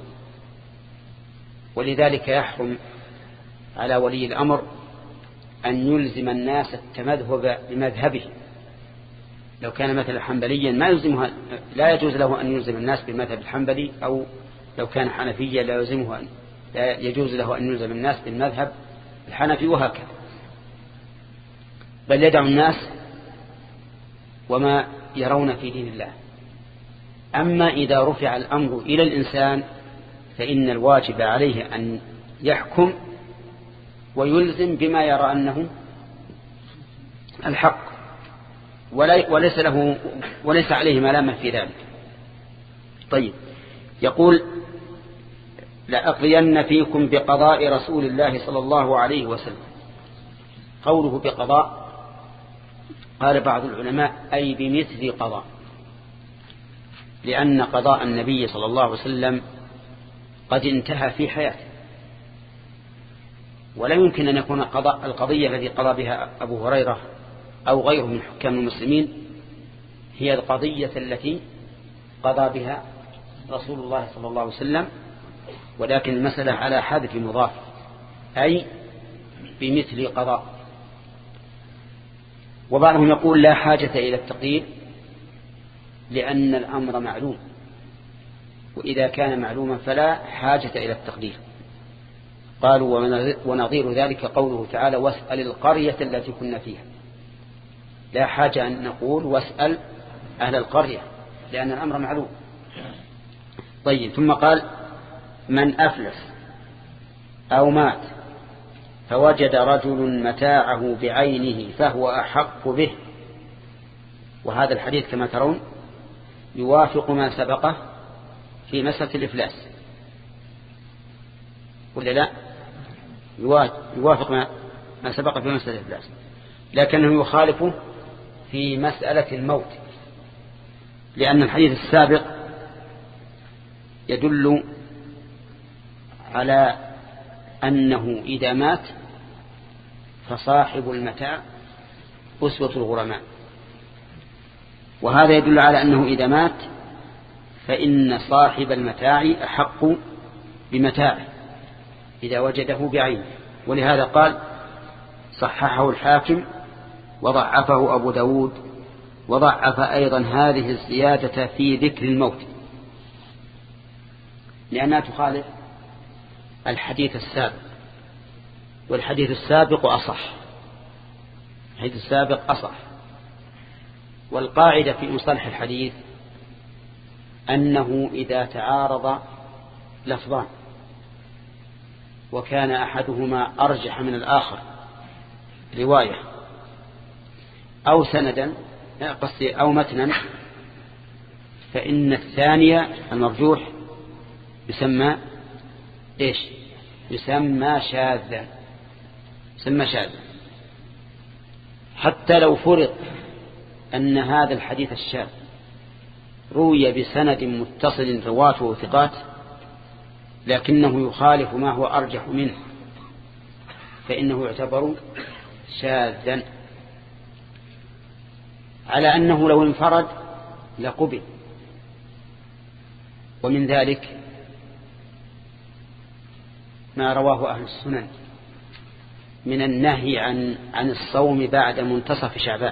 ولذلك يحرم على ولي الأمر أن يلزم الناس التمذهب بمذهبه. لو كان مثلا حنبليا ما يلزمها لا يجوز له أن يلزم الناس بالمذهب الحنبلي، أو لو كان حنفيا لا يلزمه لا يجوز له أن يلزم الناس بالمذهب الحنفي، وهكذا. بل يدعو الناس وما يرون في دين الله. أما إذا رفع الأمر إلى الإنسان فإن الواجب عليه أن يحكم ويلزم بما يرى أنه الحق، وليس له وليس عليه ملامة في ذلك. طيب يقول لأقضين فيكم بقضاء رسول الله صلى الله عليه وسلم. قوله بقضاء قال بعض العلماء أي بمثل قضاء، لأن قضاء النبي صلى الله عليه وسلم قد انتهى في حياته، ولا يمكن أن يكون قضاء القضية التي قضى بها أبو هريرة أو غيره من حكام المسلمين هي القضية التي قضى بها رسول الله صلى الله عليه وسلم، ولكن المسألة على حذف مضاف أي بمثل قضاء. وبعضهم يقول لا حاجة إلى التقدير لأن الأمر معلوم، وإذا كان معلوما فلا حاجة إلى التقدير. قالوا ونظير ذلك قوله تعالى واسأل القرية التي كنا فيها. لا حاجة أن نقول واسأل أهل القرية لأن الأمر معلوم. طيب ثم قال من أفلس أو مات فوجد رجل متاعه بعينه فهو أحق به. وهذا الحديث كما ترون يوافق ما سبقه في مسألة الإفلاس، ولا لا؟ يوافق ما سبق في مسألة الإفلاس، لكنه يخالفه في مسألة الموت، لأن الحديث السابق يدل على أنه إذا مات فصاحب المتاع أسوة الغرماء، وهذا يدل على أنه إذا مات فإن صاحب المتاع أحق بمتاعه إذا وجده بعينه. ولهذا قال صححه الحاكم وضعفه أبو داود، وضعف أيضا هذه الزيادة في ذكر الموت لأنها تخالف الحديث السابق، والحديث السابق أصح، الحديث السابق أصح. والقاعدة في مصطلح الحديث أنه إذا تعارض لفظان وكان أحدهما أرجح من الآخر رواية أو سندا أو متنا، فإن الثانية المرجوح يسمى إيش؟ يسمى شاذا، يسمى شاذا. حتى لو فرض أن هذا الحديث الشاذ روي بسند متصل رواته ثقات لكنه يخالف ما هو أرجح منه، فإنه يعتبر شاذا، على أنه لو انفرد لقبل. ومن ذلك ما رواه أهل السنن من النهي عن عن الصوم بعد منتصف شعبان،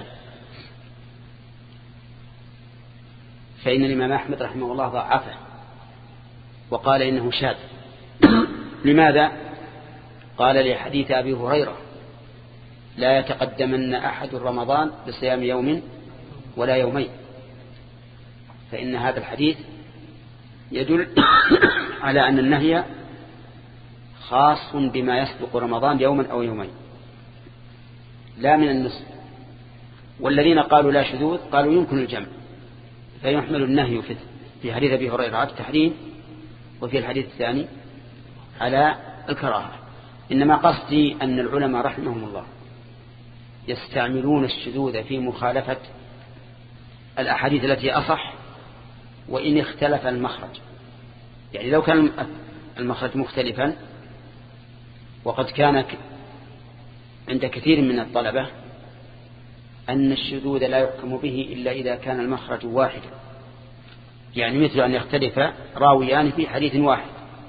فإن الإمام أحمد رحمه الله ضعفه وقال إنه شاذ. لماذا؟ قال لحديث أبي هريرة لا يتقدمن أحد رمضان بصيام يوم ولا يومين، فإن هذا الحديث يدل على أن النهي خاص بما يسبق رمضان يوما أو يومين لا من النصف. والذين قالوا لا شذوذ قالوا يمكن الجمع، فيحمل النهي في حديث أبي هريرة على التحريم وفي الحديث الثاني على الكراهة. إنما قصدي أن العلماء رحمهم الله يستعملون الشذوذ في مخالفة الأحاديث التي أصح وإن اختلف المخرج. يعني لو كان المخرج مختلفا، وقد كان عند كثير من الطلبة أن الشذوذ لا يحكم به إلا إذا كان المخرج واحدا، يعني مثل أن يختلف راويان في حديث واحد،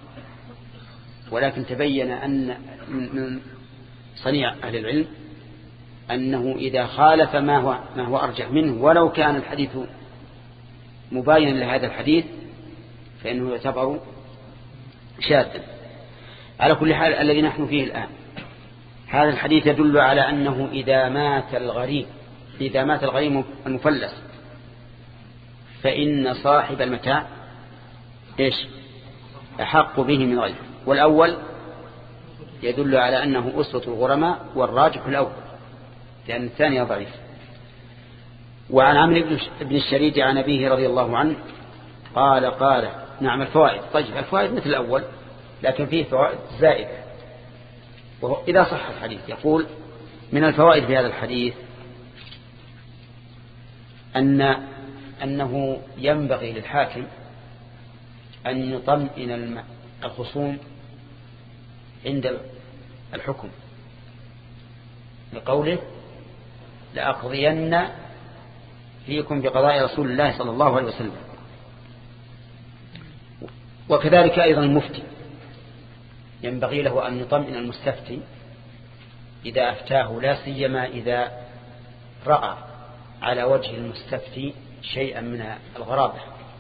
ولكن تبين أن من صنيع أهل العلم أنه إذا خالف ما هو, ما هو أرجح منه ولو كان الحديث مباينا لهذا الحديث فإنه يعتبر شاذا. على كل حال الذي نحن فيه الآن هذا الحديث يدل على أنه إذا مات الغريم إذا مات الغريم المفلس فإن صاحب المتاع إيش أحق به من غيره. والأول يدل على أنه أسوة الغرماء، والراجح الأول لأن الثاني ضعيف. وعن عمرو بن الشريد عن أبيه رضي الله عنه قال قال نعم الفوائد. طيب الفوائد مثل الأول لكن فيه فوائد زائدة، وهو إذا صح الحديث يقول من الفوائد في هذا الحديث أن أنه ينبغي للحاكم أن يطمئن الخصوم عند الحكم، لقوله لأقضين فيكم بقضاء رسول الله صلى الله عليه وسلم. وكذلك أيضا المفتي ينبغي له أن يطمئن المستفتي إذا أفتاه، لا سيما إذا رأى على وجه المستفتي شيئا من الغرابة،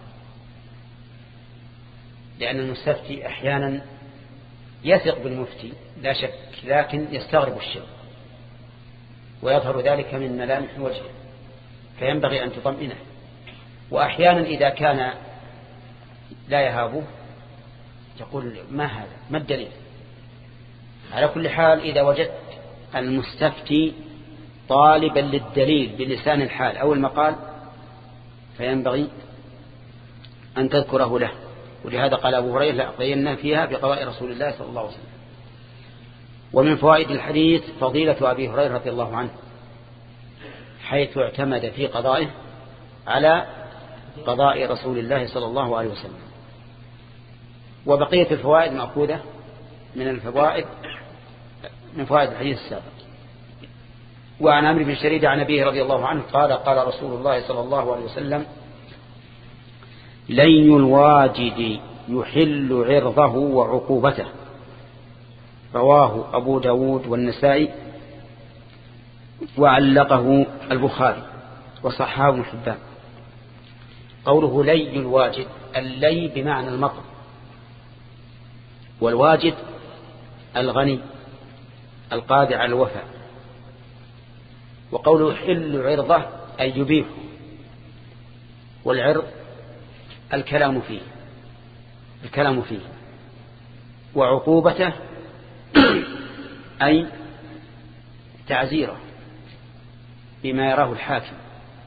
لأن المستفتي أحيانا يثق بالمفتي لا شك لكن يستغرب الشيء ويظهر ذلك من ملامح وجهه، فينبغي أن تطمئنه. وأحيانا إذا كان لا يهابه يقول ما هذا ما الدليل. على كل حال إذا وجدت المستفتي طالبا للدليل بلسان الحال أو المقال فينبغي أن تذكره له. ولهذا قال أبو هريرة لأقضين فيها بقضاء رسول الله صلى الله عليه وسلم. ومن فوائد الحديث فضيلة أبي هريرة رضي الله عنه حيث اعتمد في قضائه على قضاء رسول الله صلى الله عليه وسلم. وبقية الفوائد مأخوذة من الفوائد من فوائد الحديث السابق. وعن عمرو بن شريد عن أبيه رضي الله عنه قال قال رسول الله صلى الله عليه وسلم لين الواجد يحل عرضه وعقوبته. رواه أبو داود والنسائي وعلقه البخاري وصححه ابن حبان. قوله لين الواجد، اللي بمعنى المطر، والواجد الغني القادر على الوفاء. وقوله يحل عرضه أي يبيح، والعرض الكلام فيه الكلام فيه وعقوبته أي تعزيره بما يراه الحاكم.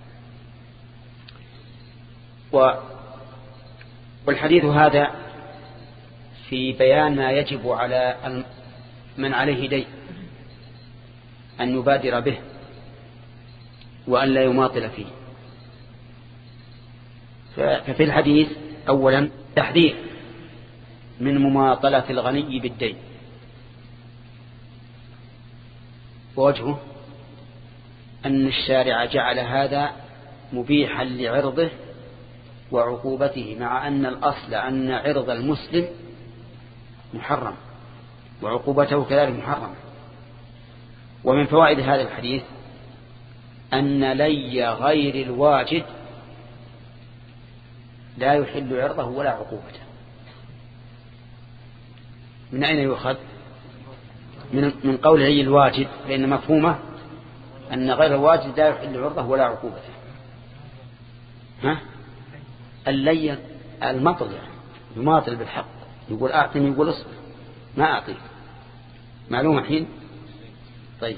والحديث هذا في بيان ما يجب على من عليه دين أن يبادر به وأن لا يماطل فيه. ففي الحديث أولا تحذير من مماطلة الغني بالدين، ووجهه أن الشارع جعل هذا مبيحا لعرضه وعقوبته، مع أن الأصل أن عرض المسلم محرم وعقوبته كذلك محرم. ومن فوائد هذا الحديث أن لي غير الواجد لا يحل عرضه ولا عقوبته. من أين يؤخذ؟ من, من قول لي الواجد، فإن مفهومه أن غير الواجد لا يحل عرضه ولا عقوبته. ها؟ اللي المطل يعني يماطل بالحق، يقول أعطني يقول اصبر ما أعطيك. معلومة حين؟ طيب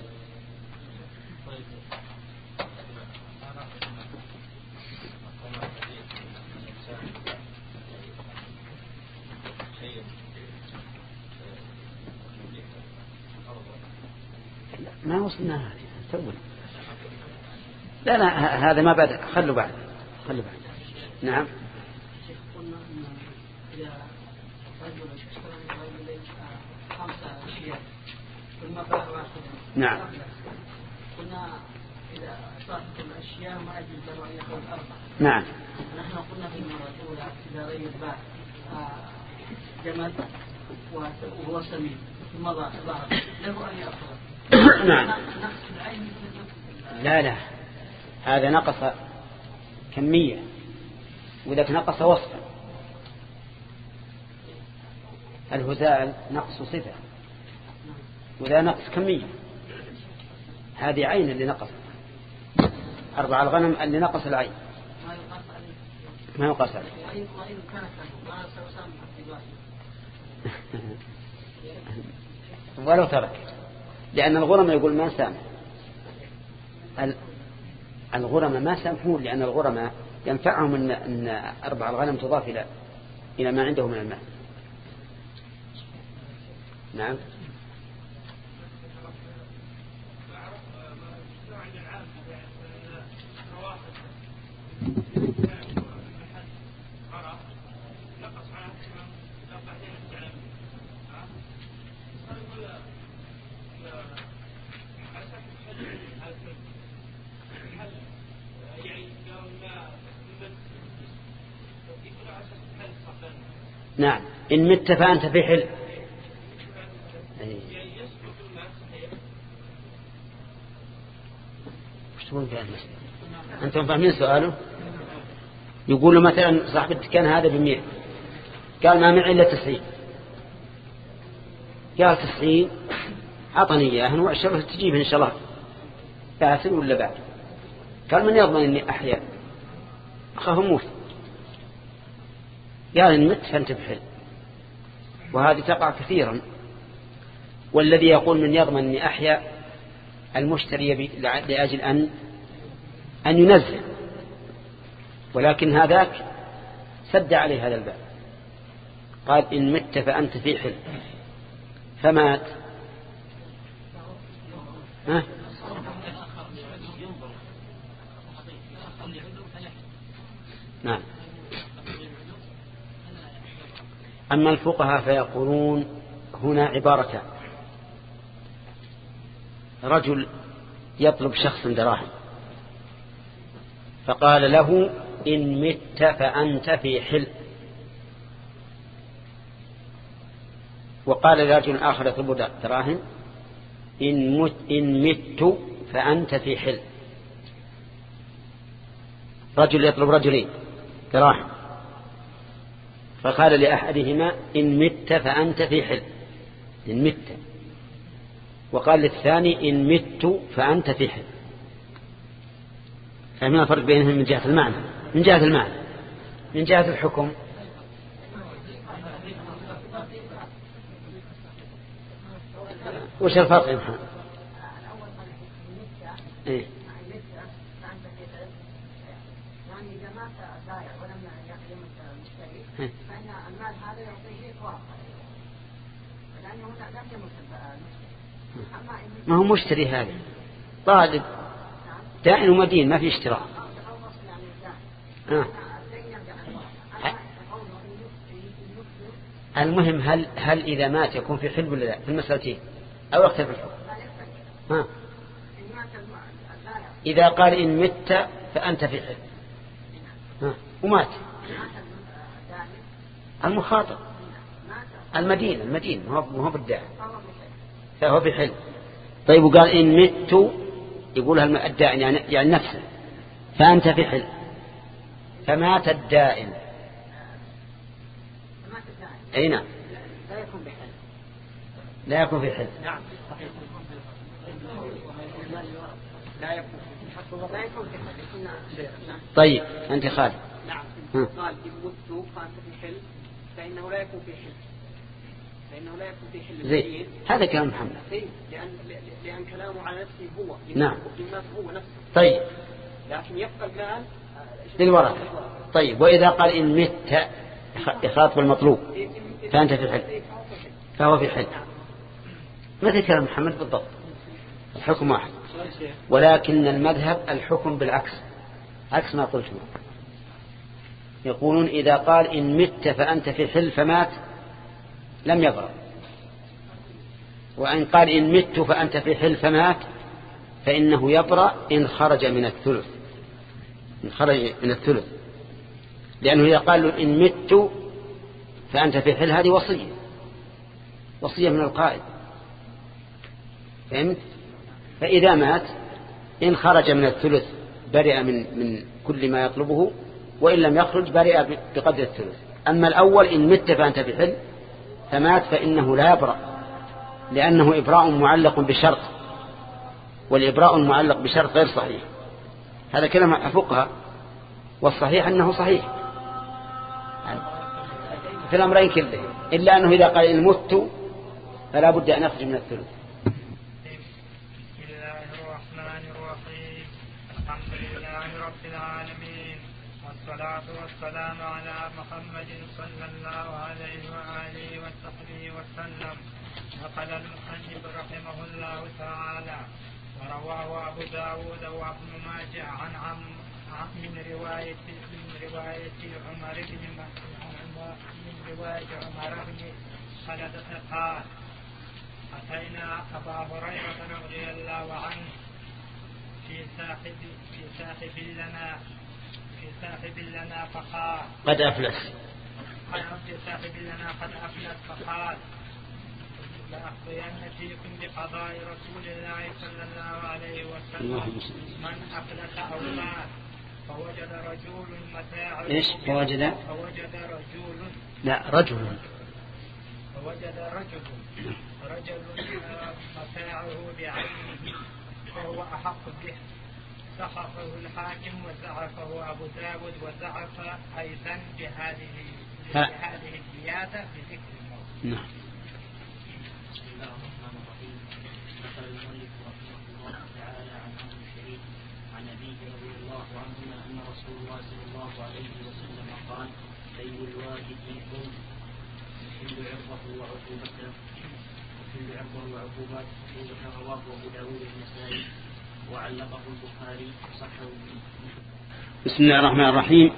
ما وصلنا هذه تقول لا لا هذا ما بدأ، خلوا بعد خلوا بعد. نعم. قلنا ان اذا رجل اشترى رجل خمسه اشياء والمبلغ واحد. نعم. قلنا اذا صارت الاشياء ما يجوز له ان ياخذ اربعه. نعم. نحن قلنا في المره الاولى اذا رجل باع جمل وهو سمين ثم ظهر له ان ياخذ. نعم. لا لا هذا نقص كمية وذاك نقص وصفا. الهزال نقص صفة وذا نقص كمية. هذه عين اللي نقص، أربع الغنم اللي نقص العين ما يقاس عليه. ولو ترك، لأن الغرم يقول ما سامح، الغرم ما سامحون، لأن الغرم ينفعهم أن, أن أربع الغنم تضاف إلى إلى ما عنده من المال. نعم. نعم إن مت فأنت في حل. وش تقول في هذا المسألة؟ أنتم فاهمين سؤاله؟ يقول له مثلا صاحب الدكان هذا بمئة، قال ما معي إلا تسعين، قال تسعين أعطني إياه وعشرة تجيب إن شاء الله باسل ولا بعد. قال من يضمن إني أحيا؟ أخاف موت. قال إن مت فأنت بحل. وهذه تقع كثيرا. والذي يقول من يضمن أني أحيا المشتري لأجل أن أن ينزل ولكن هذاك سد عليه هذا الباب، قال إن مت فأنت في حل، فمات ها؟ نعم. أما الفقهاء فيقولون هنا عبارتان: رجل يطلب شخص دراهم فقال له إن مت فأنت في حل، وقال رجل آخر يطلب دراهم إن مت, إن مت فأنت في حل. رجل يطلب رجلين دراهم فقال لأحدهما إن مت فأنت في حل، إن مت، وقال للثاني إن مت فأنت في حل. فما الفرق بينهم من جهة المعنى؟ من جهة المعنى. من جهة الحكم وش الفرق يا محمد؟ إيه؟ يعني إذا مات البائع ولم يقيم المشتري فإن المال هذا يعطيه واقع، لأنه لم يمت المشتري. ما هو مشتري هذا طالب دائن ومدين، ما في اشتراء. آه. المهم هل هل إذا مات يكون في حل ولا لا في المسألتين أو اختلف الحكم؟ ها. إذا قال إن مت فأنت في حل ها. ومات المخاطب المدين المدين ما هو بالداعي فهو في حل. طيب وقال إن مت يقولها الدائن يعني, يعني نفسه فأنت في حل، فمات الدائن أي نعم لا يكون بحل، لا يكون في حل. نعم لا يكون لا يكون في حل. طيب أنت خالد. نعم قال إن مت فأنت في حل فإنه لا يكون في حل، فإنه لا يكون في حل زي هذا كلام محمد، لأن لأن كلامه على نفسه هو نعم هو نفسه. طيب لكن يبقى المال للورثة. طيب وإذا قال إن مت يخاطب المطلوب فأنت في الحل فهو في الحل، مثل كلام محمد بالضبط، الحكم واحد، ولكن المذهب الحكم بالعكس، عكس ما قلت. يقولون إذا قال إن مت فأنت في الحل فمات لم يضر، وإن قال إن مت فأنت في حل فمات فإنه يبرأ إن خرج من الثلث، إن خرج من الثلث، لأنه إذا قال له إن مت فأنت في حل هذه وصية، وصية من القائد، فهمت؟ فإذا مات إن خرج من الثلث برئ من من كل ما يطلبه، وإن لم يخرج برئ بقدر الثلث. أما الأول إن مت فأنت في حل فمات فإنه لا يبرأ، لأنه إبراء معلق بشرط، والإبراء المعلق بشرط غير صحيح. هذا كلام أفقها، والصحيح أنه صحيح في الأمرين كلهم، إلا أنه إذا قال إن مت فلا بد أن يخرج من الثلث. بسم الله الرحمن الرحيم، الحمد لله رب العالمين، والصلاة والسلام على محمد صلى الله عليه وآله وصحبه وسلم. نقل المصنف رحمه الله تعالى ورواه أبو داود وابن ماجه عن عم من رواية من رواية عمر بن من رواية عمر بن خلدة قال: أتينا أبا هريرة رضي الله عنه في صاحب في صاحب لنا في صاحب لنا فقال قد أفلس في صاحب لنا قد أفلس فقال: لأخبرن فيكم بقضاء رسول الله صلى الله عليه وسلم من أفلس أو مات فوجد رجل متاعه إيش فوجد فوجد رجل لا رجل فوجد رجل رجل متاعه بعينه فهو أحق به، سخطه الحاكم وزعفه أبو داود وزعف أيضا بهذه بهذه الزيادة بذكر الموت. نعم. بسم الله الرحمن الرحيم. نقل المؤلف رحمه الله تعالى عن ابي شريك عن ابي رضي الله عنهما أن رسول الله صلى الله عليه وسلم قال أي الواجب فيكم يحل عرضه وعقوبته يحل عرضه وعقوبته رواه أبو داود النسائي وعلقه البخاري وصححه. بسم الله الرحمن الرحيم.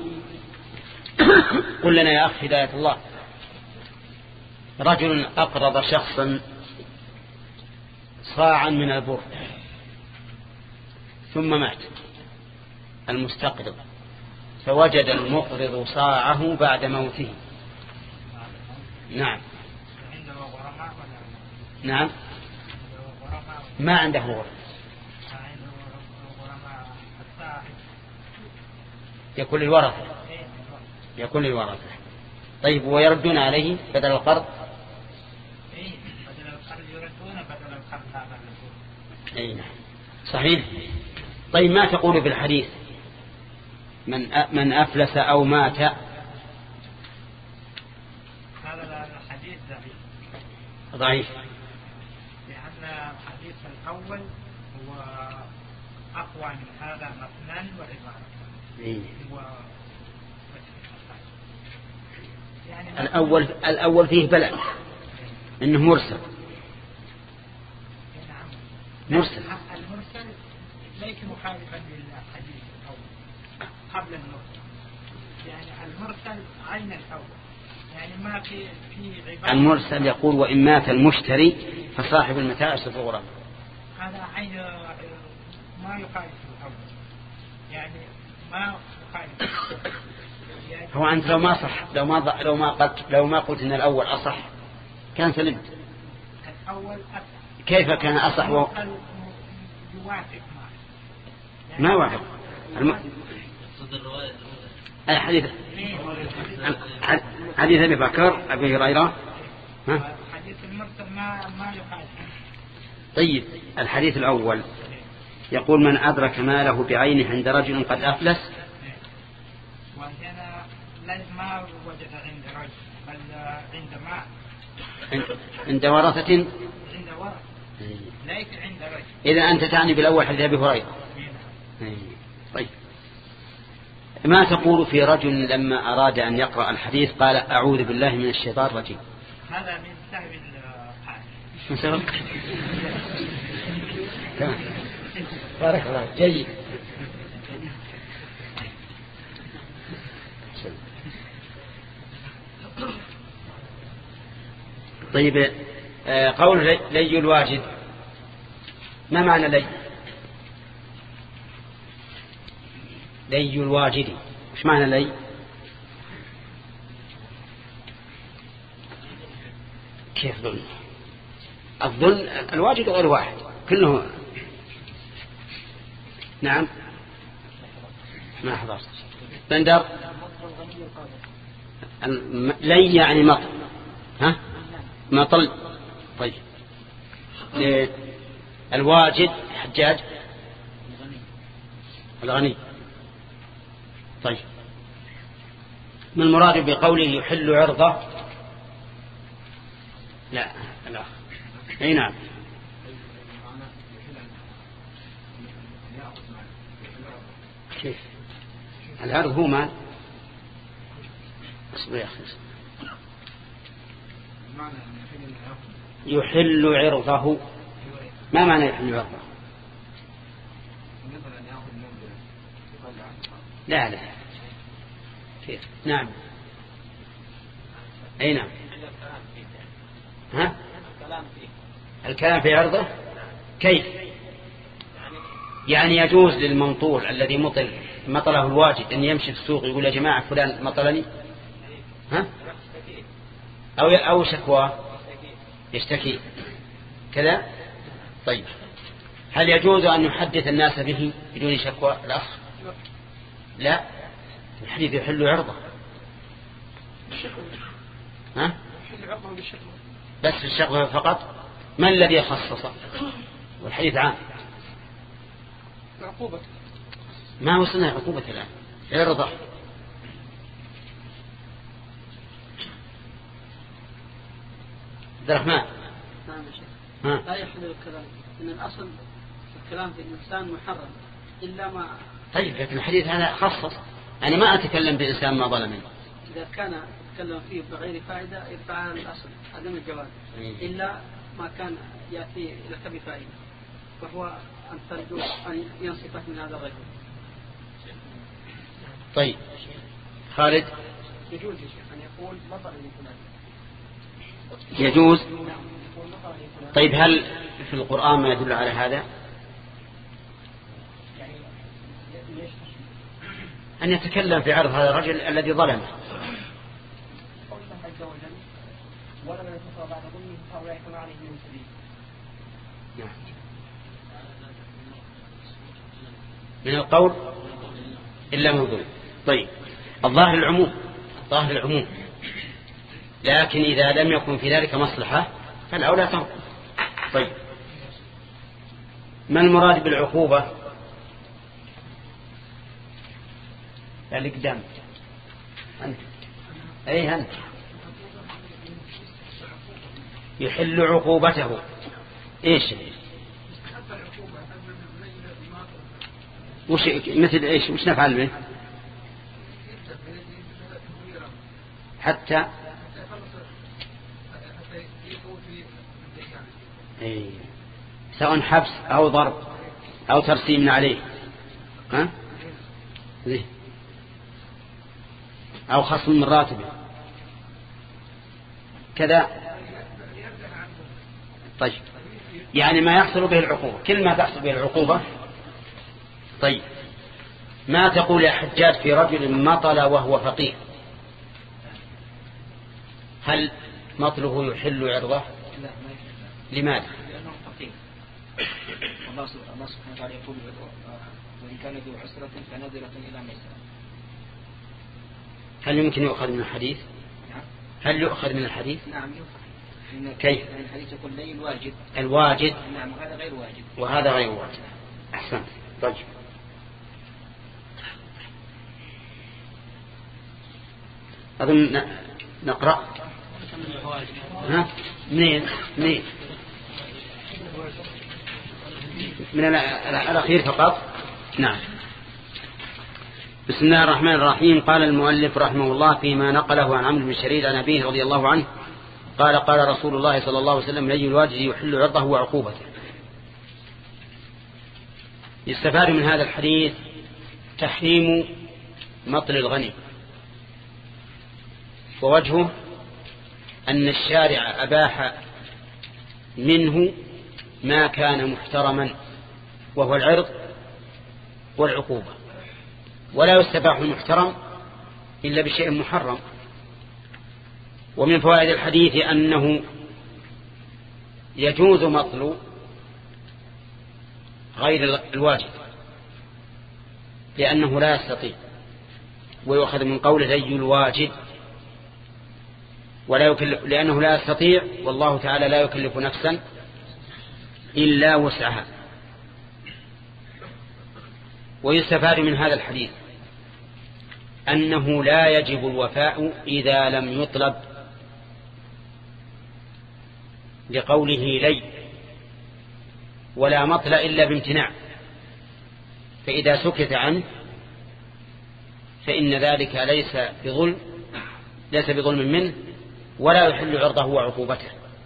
قل لنا يا أخي هداية الله، رجل أقرض شخصا صاعا من البر ثم مات المستقرض، فوجد المقرض صاعه بعد موته. نعم نعم ما عنده غرم، يكون للورثة يكون للورثة. طيب ويردون عليه بدل القرض؟ بدل القرض يردون بدل القرض هذا. أي نعم صحيح. طيب ما تقول في الحديث من من أفلس أو مات؟ هذا الحديث ضعيف ضعيف لأن الحديث الأول هو أقوى من هذا متنا وعبارة. يعني الأول الأول فيه بلد إنه مرسل. مرسل المرسل ليس مخالفا للحديث الأول قبل المرسل، يعني المرسل عين الأول، يعني ما في في عبارة. المرسل يقول وإن مات المشتري فصاحب المتاع ستغرم، هذا عين ما يخالف الأول، يعني ما يخالف. يعني هو أنت لو ما صح لو ما لو ما قلت لو ما قلت إن الأول أصح كان سلمت. الأول أصح. كيف كان أصح و... يوافق ما ما وافق الم... الحديث حديث أبي بكر أبي هريرة ها؟ حديث المرسل ما ما يخالف. طيب الحديث الأول يقول من أدرك ماله بعينه عند رجل قد أفلس، وهنا لازم ما وجد عند رجل بل عند ما عند ورثة عند ورثة ليس عند رجل. إذا أنت تعني بالأول حديث أبي هريرة. طيب ما تقول في رجل لما أراد أن يقرأ الحديث قال أعوذ بالله من الشيطان الرجيم؟ هذا من سهو الحال. من سهو بارك الله جيد. طيب قول لي الواجد ما معنى لي؟ لي الواجد وش معنى لي؟ كيف ظن؟ الظن الواجد غير واحد كله. نعم ما حضرت بندر. لي يعني مطل ها مطل. طيب الواجد حجاج الغني. طيب ما المراد بقوله يحل عرضه؟ لا لا اي نعم كيف العرض هو مال. اصبر يا اخي. يحل عرضه ما معنى يحل عرضه؟ لا لا كيف نعم اي نعم ها الكلام في عرضه كيف يعني يجوز للمنطول الذي مطل مطله الواجد أن يمشي في السوق يقول يا جماعة فلان مطلني ها أو أو شكوى يشتكي كذا. طيب هل يجوز أن يحدث الناس به بدون شكوى الأخ؟ لا الحديث يحل عرضه ها بس في الشكوى فقط. ما الذي خصصه؟ والحديث عام عقوبة ما وصلنا عقوبة الآن عرضه. عبد الرحمن نعم يا شيخ. لا يحل الكلام إن الأصل الكلام في الإنسان محرم إلا ما طيب لكن الحديث هذا خصص، أنا ما أتكلم بإنسان ما ظلمني. إذا كان يتكلم فيه بغير فائدة يرفع عن الأصل عدم الجواز، إلا ما كان يأتي لك بفائدة، وهو أن ترجو أن ينصفك من هذا الرجل. طيب خالد. يجوز أن يقول بطل لفلان. يجوز. طيب هل في القرآن ما يدل على هذا؟ أن يتكلم في عرض هذا الرجل الذي ظلمه. من القول إلا من ظلم. طيب الظاهر العموم، ظاهر العموم، لكن إذا لم يكن في ذلك مصلحة فالأولى ترك. طيب ما المراد بالعقوبة؟ اللي قدام أنت. أي أنت. يحل عقوبته. إيش وش مثل إيش وش نفعل منه حتى إيه. سواء حبس أو ضرب أو ترسيم عليه، ها إيه. أو خصم من راتبه كذا. طيب يعني ما يحصل به العقوبة، كل ما تحصل به العقوبة. طيب ما تقول يا حجاج في رجل مطل وهو فقير؟ هل مطله يحل عرضه؟ لا. لماذا؟ لأنه فقير. الله سبحانه وتعالى يقول وإن كان ذو عسرة فنظرة إلى ميسرة. هل يمكن يؤخذ من الحديث؟ هل يؤخذ من الحديث؟ نعم يؤخذ. كيف؟ الحديث يقول لي الواجب. الواجب. نعم وهذا غير واجب. وهذا غير واجب. أحسنت. طيب أظن نقرأ. ها؟ منين؟ منين؟ من الأخير فقط. نعم. بسم الله الرحمن الرحيم. قال المؤلف رحمه الله فيما نقله عن عمرو بن شريد عن أبيه رضي الله عنه قال قال رسول الله صلى الله عليه وسلم لي الواجد يحل عرضه وعقوبته. يستفاد من هذا الحديث تحريم مطل الغني، ووجهه أن الشارع أباح منه ما كان محترما وهو العرض والعقوبة، ولا يستباح المحترم إلا بشيء محرم. ومن فوائد الحديث أنه يجوز مطل غير الواجب لأنه لا يستطيع، ويؤخذ من قوله لي الواجب ولا يكلف لأنه لا يستطيع، والله تعالى لا يكلف نفسا إلا وسعها. ويستفاد من هذا الحديث أنه لا يجب الوفاء إذا لم يطلب، لقوله لي ولا مطل إلا بامتناع، فإذا سكت عنه فإن ذلك ليس بظلم ليس بظلم منه ولا يحل عرضه وعقوبته.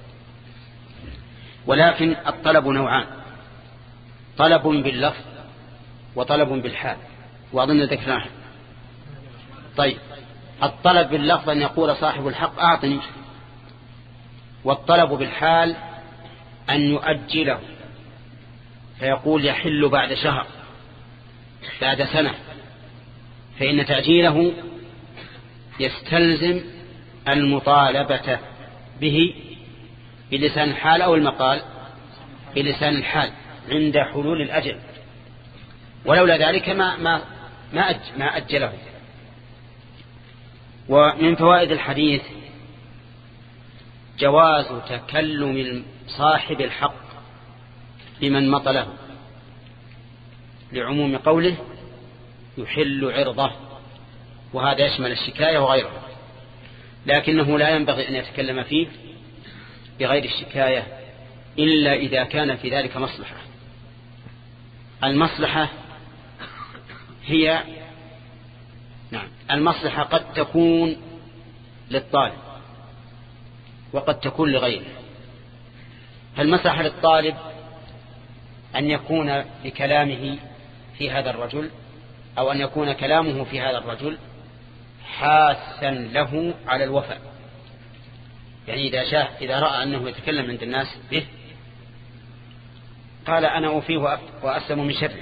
ولكن الطلب نوعان، طلب باللفظ وطلب بالحال، وأظن ذكرناه. طيب الطلب باللفظ أن يقول صاحب الحق أعطني، والطلب بالحال أن يؤجله فيقول يحل بعد شهر بعد سنة، فإن تأجيله يستلزم المطالبة به بلسان الحال أو المقال بلسان الحال عند حلول الأجل، ولولا ذلك ما ما ما, أج ما أجله. ومن فوائد الحديث جواز تكلم صاحب الحق بمن مطله، لعموم قوله يحل عرضه، وهذا يشمل الشكاية وغيرها، لكنه لا ينبغي أن يتكلم فيه بغير الشكاية إلا إذا كان في ذلك مصلحة. المصلحة هي نعم المصلحة قد تكون للطالب وقد تكون لغيره. فالمصلحة للطالب أن يكون بكلامه في هذا الرجل أو أن يكون كلامه في هذا الرجل حاسا له على الوفاء، يعني إذا شاف إذا رأى أنه يتكلم عند الناس به قال أنا أوفيه وأسلم من شره.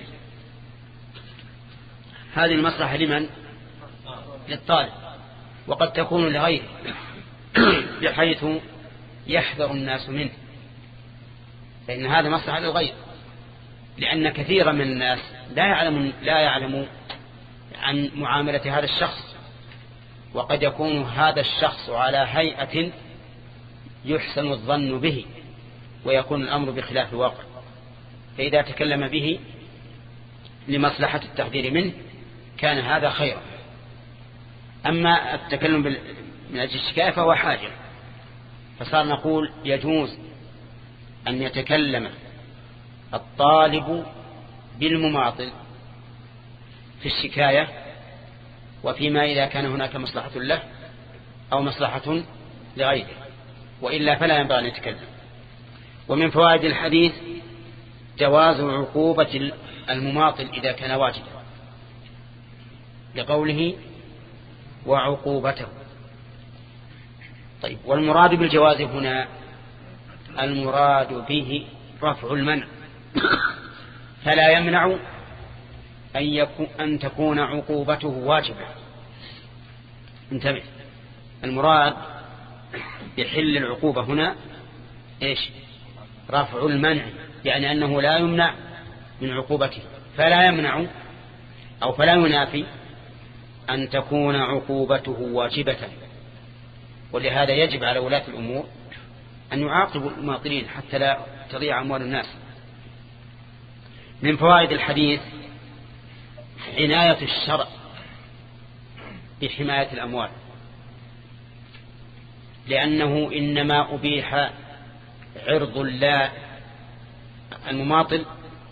هذه المصلحة لمن؟ للطالب، وقد تكون لغيره بحيث يحذر الناس منه، لأن هذا مصلحة للغير، لأن كثيرا من الناس لا يعلم لا يعلم عن معاملة هذا الشخص، وقد يكون هذا الشخص على هيئة يحسن الظن به ويكون الأمر بخلاف الواقع، فإذا تكلم به لمصلحة التحذير منه كان هذا خيرا. أما التكلم من أجل الشكاية فهو حاجة، فصار نقول يجوز أن يتكلم الطالب بالمماطل في الشكاية وفيما إذا كان هناك مصلحة له أو مصلحة لغيره، وإلا فلا ينبغي أن يتكلم. ومن فوائد الحديث جواز عقوبة المماطل إذا كان واجبا، لقوله وعقوبته. طيب، والمراد بالجواز هنا المراد به رفع المنع، فلا يمنع أن, يكون أن تكون عقوبته واجبة. انتبه، المراد بحل العقوبة هنا إيش؟ رفع المنع، يعني أنه لا يمنع من عقوبته، فلا يمنع أو فلا ينافي أن تكون عقوبته واجبة. ولهذا يجب على ولاة الأمور أن يعاقبوا المماطلين حتى لا تضيع أموال الناس. من فوائد الحديث عناية الشرع بحماية الأموال، لأنه إنما أبيح عرض الله المماطل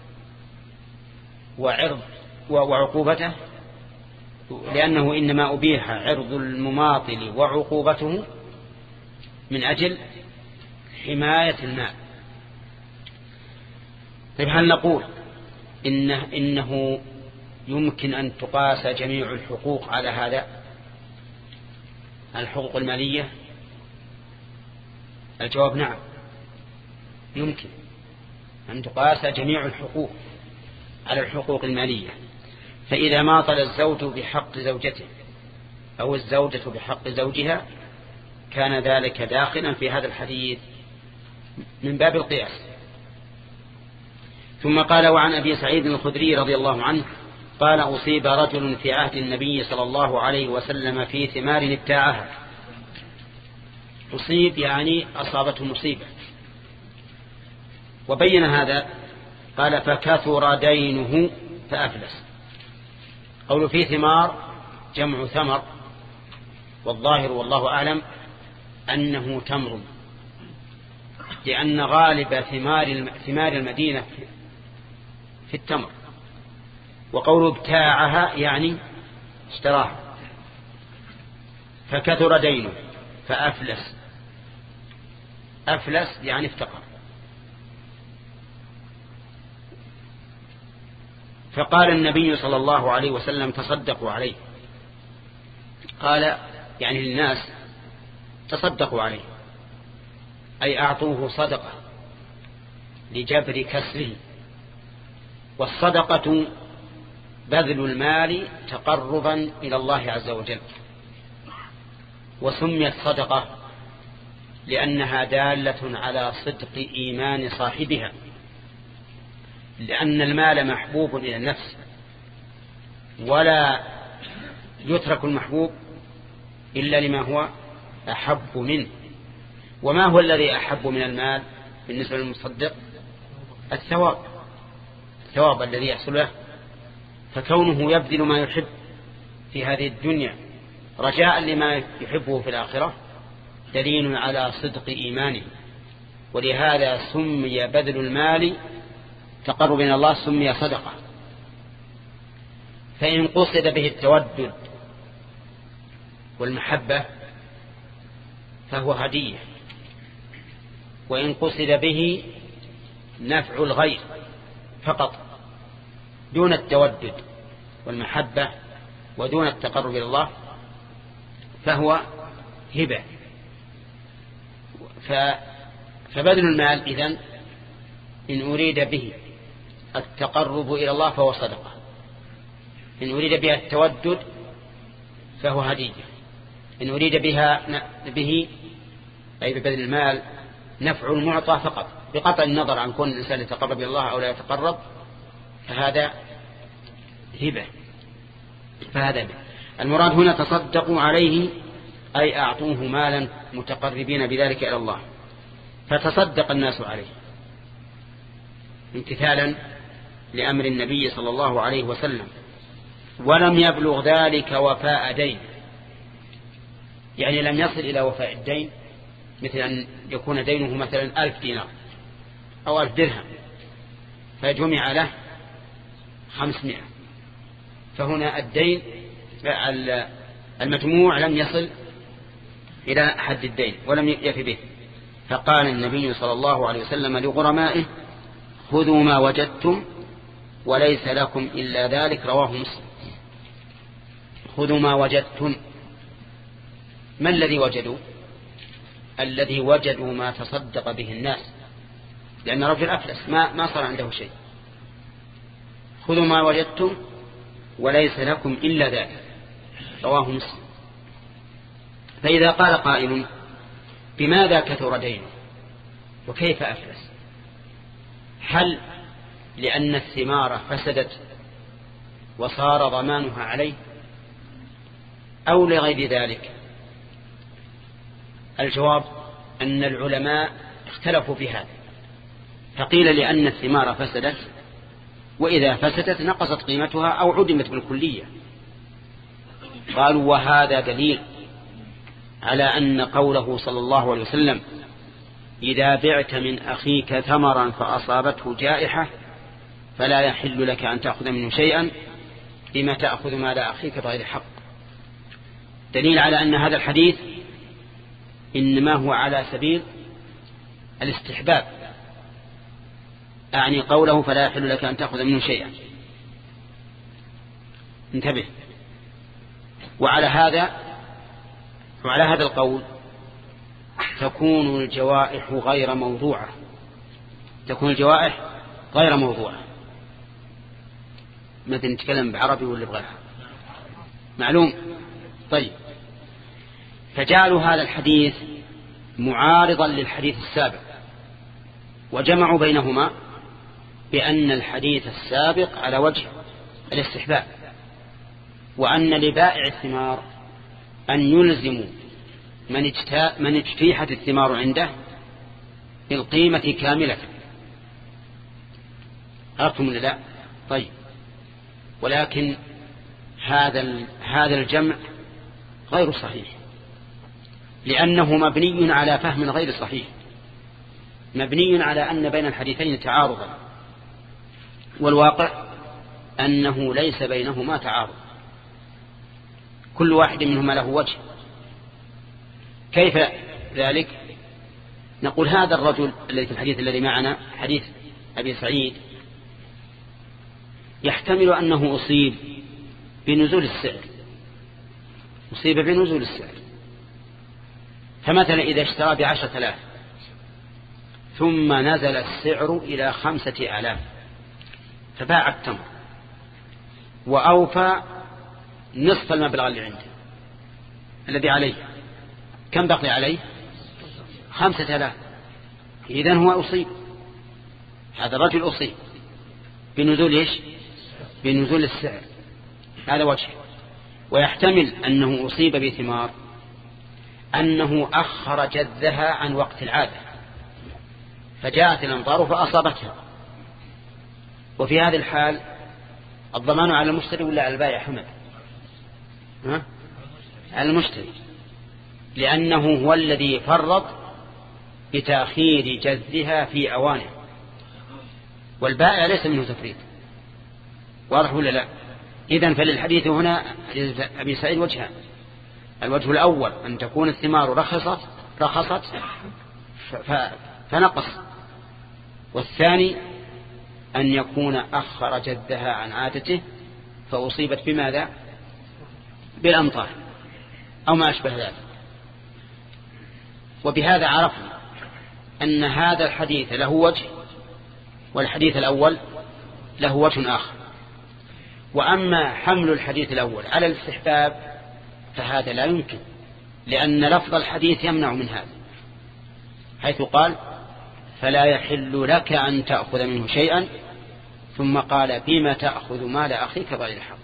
وعرض وعقوبته، لأنه إنما أبيح عرض المماطل وعقوبته من أجل حماية المال. طيب، هل نقول إنه, إنه يمكن أن تقاس جميع الحقوق على هذا، الحقوق المالية؟ الجواب نعم، يمكن أن تقاس جميع الحقوق على الحقوق المالية. فإذا ماطل الزوج بحق زوجته أو الزوجة بحق زوجها كان ذلك داخلا في هذا الحديث من باب القياس. ثم قال: وعن أبي سعيد الخدري رضي الله عنه قال: أصيب رجل في عهد النبي صلى الله عليه وسلم في ثمار ابتاعها. أصيب يعني أصابته مصيبة، وبين هذا قال: فكثر دينه فأفلس. قول في ثمار جمع ثمر، والظاهر والله أعلم أنه تمر، لأن غالب ثمار ثمار المدينة في التمر. وقول ابتاعها يعني اشتراها. فكثر دينه فأفلس، أفلس يعني افتقر. فقال النبي صلى الله عليه وسلم: تصدقوا عليه. قال يعني للناس: تصدقوا عليه، أي أعطوه صدقة لجبر كسره. والصدقة بذل المال تقربا إلى الله عز وجل، وسميت صدقة لأنها دالة على صدق إيمان صاحبها، لأن المال محبوب إلى النفس، ولا يترك المحبوب إلا لما هو أحب منه. وما هو الذي أحب من المال بالنسبة للمصدق؟ الثواب، الثواب الذي يحصل له. فكونه يبذل ما يحب في هذه الدنيا رجاء لما يحبه في الآخرة دليل على صدق إيمانه. ولهذا سمي بذل المال تقرب إلى الله، سمي صدقة. فإن قصد به التودد والمحبة فهو هدية، وإن قصد به نفع الغير فقط دون التودد والمحبة ودون التقرب إلى الله فهو هبة. فبذل المال إذن إن أريد به التقرب إلى الله فهو صدقة، إن أريد بها التودد فهو هدية، إن أريد بها به أي ببذل المال نفع المعطى فقط بقطع النظر عن كون الإنسان يتقرب إلى الله أو لا يتقرب فهذا هبة. فهذا هبة. المراد هنا تصدقوا عليه أي أعطوه مالا متقربين بذلك إلى الله، فتصدق الناس عليه امتثالا لأمر النبي صلى الله عليه وسلم، ولم يبلغ ذلك وفاء دين، يعني لم يصل إلى وفاء الدين، مثل أن يكون دينه مثلا ألف دينار أو ألف درهم فجمع له خمسمائة، فهنا الدين المجموع لم يصل إلى حد الدين ولم يفي به. فقال النبي صلى الله عليه وسلم لغرمائه خذوا ما وجدتم وليس لكم إلا ذلك، رواه مسلم. خذوا ما وجدتم، ما الذي وجدوا؟ الذي وجدوا ما تصدق به الناس، لأن رجل أفلس ما, ما صار عنده شيء. خذوا ما وجدتم وليس لكم إلا ذلك، رواه مسلم. فإذا قال قائل بماذا كثر دينه وكيف أفلس؟ هل لأن الثمار فسدت وصار ضمانها عليه أو لغير ذلك؟ الجواب أن العلماء اختلفوا في هذا، فقيل لأن الثمار فسدت، وإذا فسدت نقصت قيمتها أو عدمت بالكلية. قالوا وهذا دليل على أن قوله صلى الله عليه وسلم إذا بعت من أخيك ثمرا فأصابته جائحة فلا يحل لك أن تأخذ منه شيئا بما تأخذ مال أخيك بغير حق، دليل على أن هذا الحديث إنما هو على سبيل الاستحباب، أعني قوله فلا يحل لك أن تأخذ منه شيئا. انتبه. وعلى هذا وعلى هذا القول تكون الجوائح غير موضوعة، تكون الجوائح غير موضوعة. مثل نتكلم بعربي ولا بغيرها معلوم. طيب، فجعلوا هذا الحديث معارضا للحديث السابق وجمعوا بينهما بأن الحديث السابق على وجه الاستحباب، وأن لبائع الثمار أن يلزموا من, من اجتيحت الثمار عنده بالقيمة كاملة. عرفتم ولا لا؟ طيب، ولكن هذا هذا الجمع غير صحيح، لأنه مبني على فهم غير صحيح، مبني على أن بين الحديثين تعارضا، والواقع أنه ليس بينهما تعارض، كل واحد منهما له وجه. كيف ذلك؟ نقول هذا الرجل الذي في الحديث الذي معنا حديث أبي سعيد يحتمل أنه أصيب بنزول السعر، أصيب بنزول السعر، فمثلا إذا اشترى بعشرة آلاف ثم نزل السعر إلى خمسة آلاف فباع التمر وأوفى نصف المبلغ اللي عنده الذي عليه، كم بقي عليه؟ خمسة آلاف. إذن هو أصيب، هذا الرجل أصيب بنزول إيش؟ بنزول السعر، هذا وجه. ويحتمل أنه أصيب بثمار أنه أخر جذها عن وقت العادة فجاءت الأمطار فأصابتها، وفي هذه الحال الضمان على المشتري ولا على البائع حمد؟ ها؟ على المشتري، لأنه هو الذي فرط بتأخير جذها في أوانه، والبائع ليس منه تفريط. واضح ولا لا؟ إذن فللحديث هنا حديث أبي سعيد وجهان. الوجه الأول أن تكون الثمار رخصت رخصت فنقص، والثاني أن يكون أخر جدها عن عادته فأصيبت بماذا؟ بالأمطار أو ما أشبه ذلك. وبهذا عرفنا أن هذا الحديث له وجه والحديث الأول له وجه آخر. وأما حمل الحديث الأول على الاستحباب فهذا لا يمكن، لأن لفظ الحديث يمنع من هذا، حيث قال فلا يحل لك أن تأخذ منه شيئا، ثم قال بما تأخذ مال أخيك بغير حق.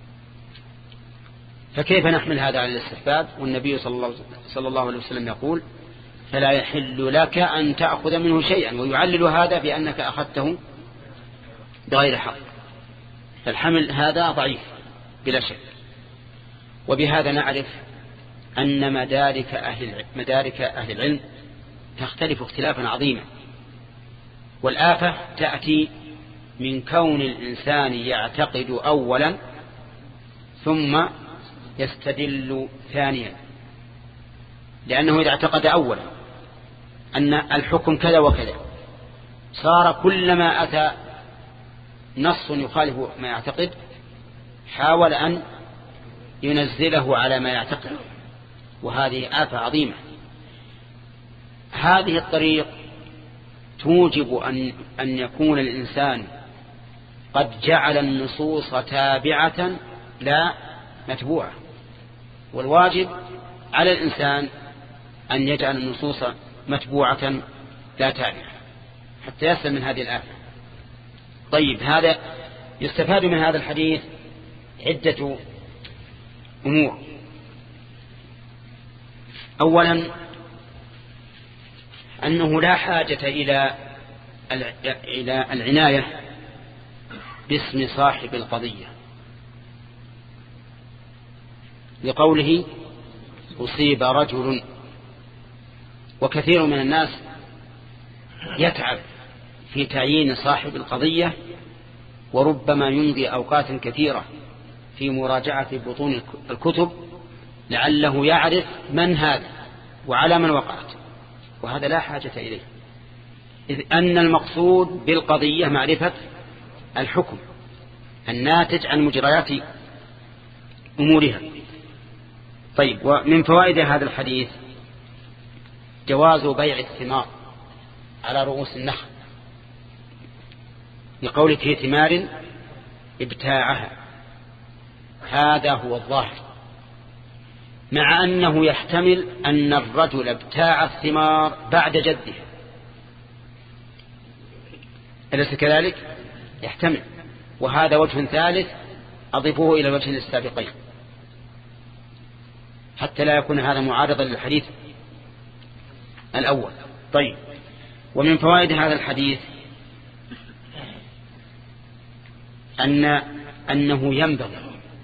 فكيف نحمل هذا على الاستحباب والنبي صلى الله عليه وسلم يقول فلا يحل لك أن تأخذ منه شيئا، ويعلل هذا بأنك أخذته بغير حق؟ فالحمل هذا ضعيف بلا شك. وبهذا نعرف أن مدارك أهل مدارك أهل العلم تختلف اختلافا عظيما، والآفة تأتي من كون الإنسان يعتقد أولا ثم يستدل ثانيا. لأنه إذا اعتقد أولا أن الحكم كذا وكذا، صار كلما أتى نص يخالف ما يعتقد حاول أن ينزله على ما يعتقد، وهذه آفة عظيمة. هذه الطريق توجب أن, أن يكون الإنسان قد جعل النصوص تابعة لا متبوعة، والواجب على الإنسان أن يجعل النصوص متبوعة لا تابعة حتى يسلم من هذه الآفة. طيب، هذا يستفاد من هذا الحديث عدة أمور. أولا أنه لا حاجة إلى إلى العناية باسم صاحب القضية، لقوله أصيب رجل. وكثير من الناس يتعب في تعيين صاحب القضية، وربما يمضي أوقات كثيرة في مراجعة بطون الكتب لعله يعرف من هذا وعلى من وقعت، وهذا لا حاجة إليه، إذ أن المقصود بالقضية معرفة الحكم الناتج عن مجريات أمورها. طيب، ومن فوائد هذا الحديث جواز بيع الثمار على رؤوس النخل، لقول في ثمار ابتاعها، هذا هو الظاهر، مع أنه يحتمل أن الرجل ابتاع الثمار بعد جده، أليس كذلك؟ يحتمل، وهذا وجه ثالث أضيفوه إلى الوجه السابقين حتى لا يكون هذا معارضا للحديث الأول. طيب، ومن فوائد هذا الحديث أن أنه ينبغي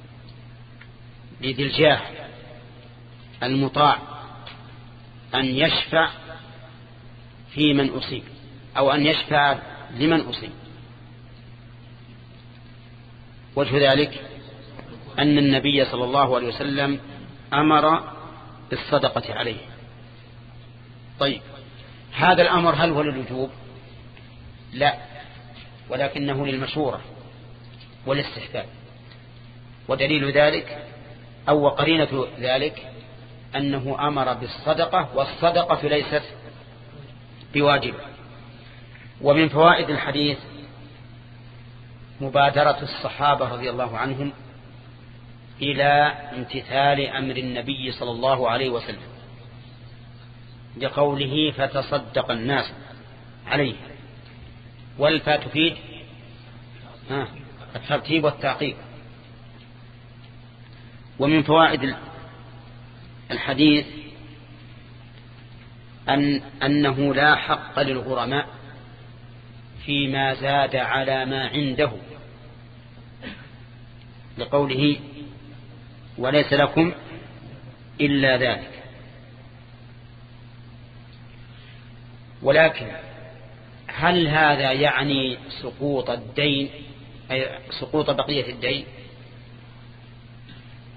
لذي الجاه المطاع أن يشفع في من أصيب، أو أن يشفع لمن أصيب. وجه ذلك أن النبي صلى الله عليه وسلم أمر بالصدقة عليه. طيب، هذا الأمر هل هو للوجوب؟ لا، ولكنه للمشورة والاستحباب. ودليل ذلك أو قرينة ذلك أنه أمر بالصدقة، والصدقة ليست بواجب. ومن فوائد الحديث مبادرة الصحابة رضي الله عنهم إلى امتثال أمر النبي صلى الله عليه وسلم، لقوله فتصدق الناس عليه، والفاء تفيد الترتيب والتعقيب. ومن فوائد الحديث أن أنه لا حق للغرماء فيما زاد على ما عنده، لقوله وليس لكم إلا ذلك. ولكن هل هذا يعني سقوط الدين، أي سقوط بقية الدين؟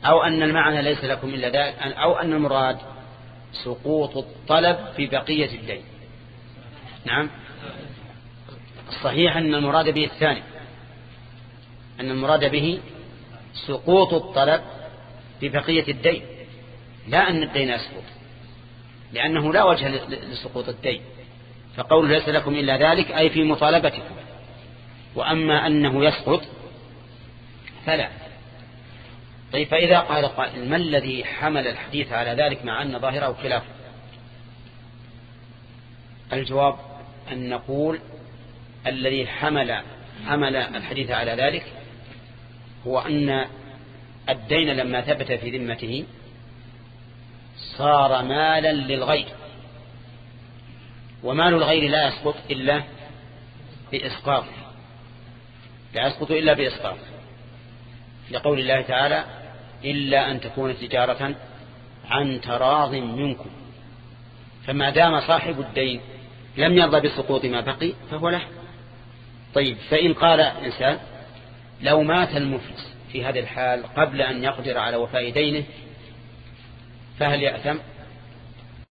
أو أن المعنى ليس لكم إلا ذلك، أو أن المراد سقوط الطلب في بقية الدين. نعم، الصحيح أن المراد به الثاني، أن المراد به سقوط الطلب في بقية الدين، لا أن الدين يسقط، لأنه لا وجه لسقوط الدين، فقوله ليس لكم إلا ذلك أي في مطالبتكم، وأما أنه يسقط فلا. طيب، فإذا قال قائل ما الذي حمل الحديث على ذلك مع أن ظاهره خلافه؟ الجواب أن نقول الذي حمل حمل الحديث على ذلك هو أن الدين لما ثبت في ذمته صار مالا للغير، ومال الغير لا يسقط إلا بإسقاط، لا يسقط إلا بإسقاط، لقول الله تعالى إلا أن تكون تجارة عن تراض منكم، فما دام صاحب الدين لم يرضى بسقوط ما بقي فهو له. طيب، فإن قال إنسان لو مات المفلس في هذه الحال قبل أن يقدر على وفاء دينه فهل يأثم؟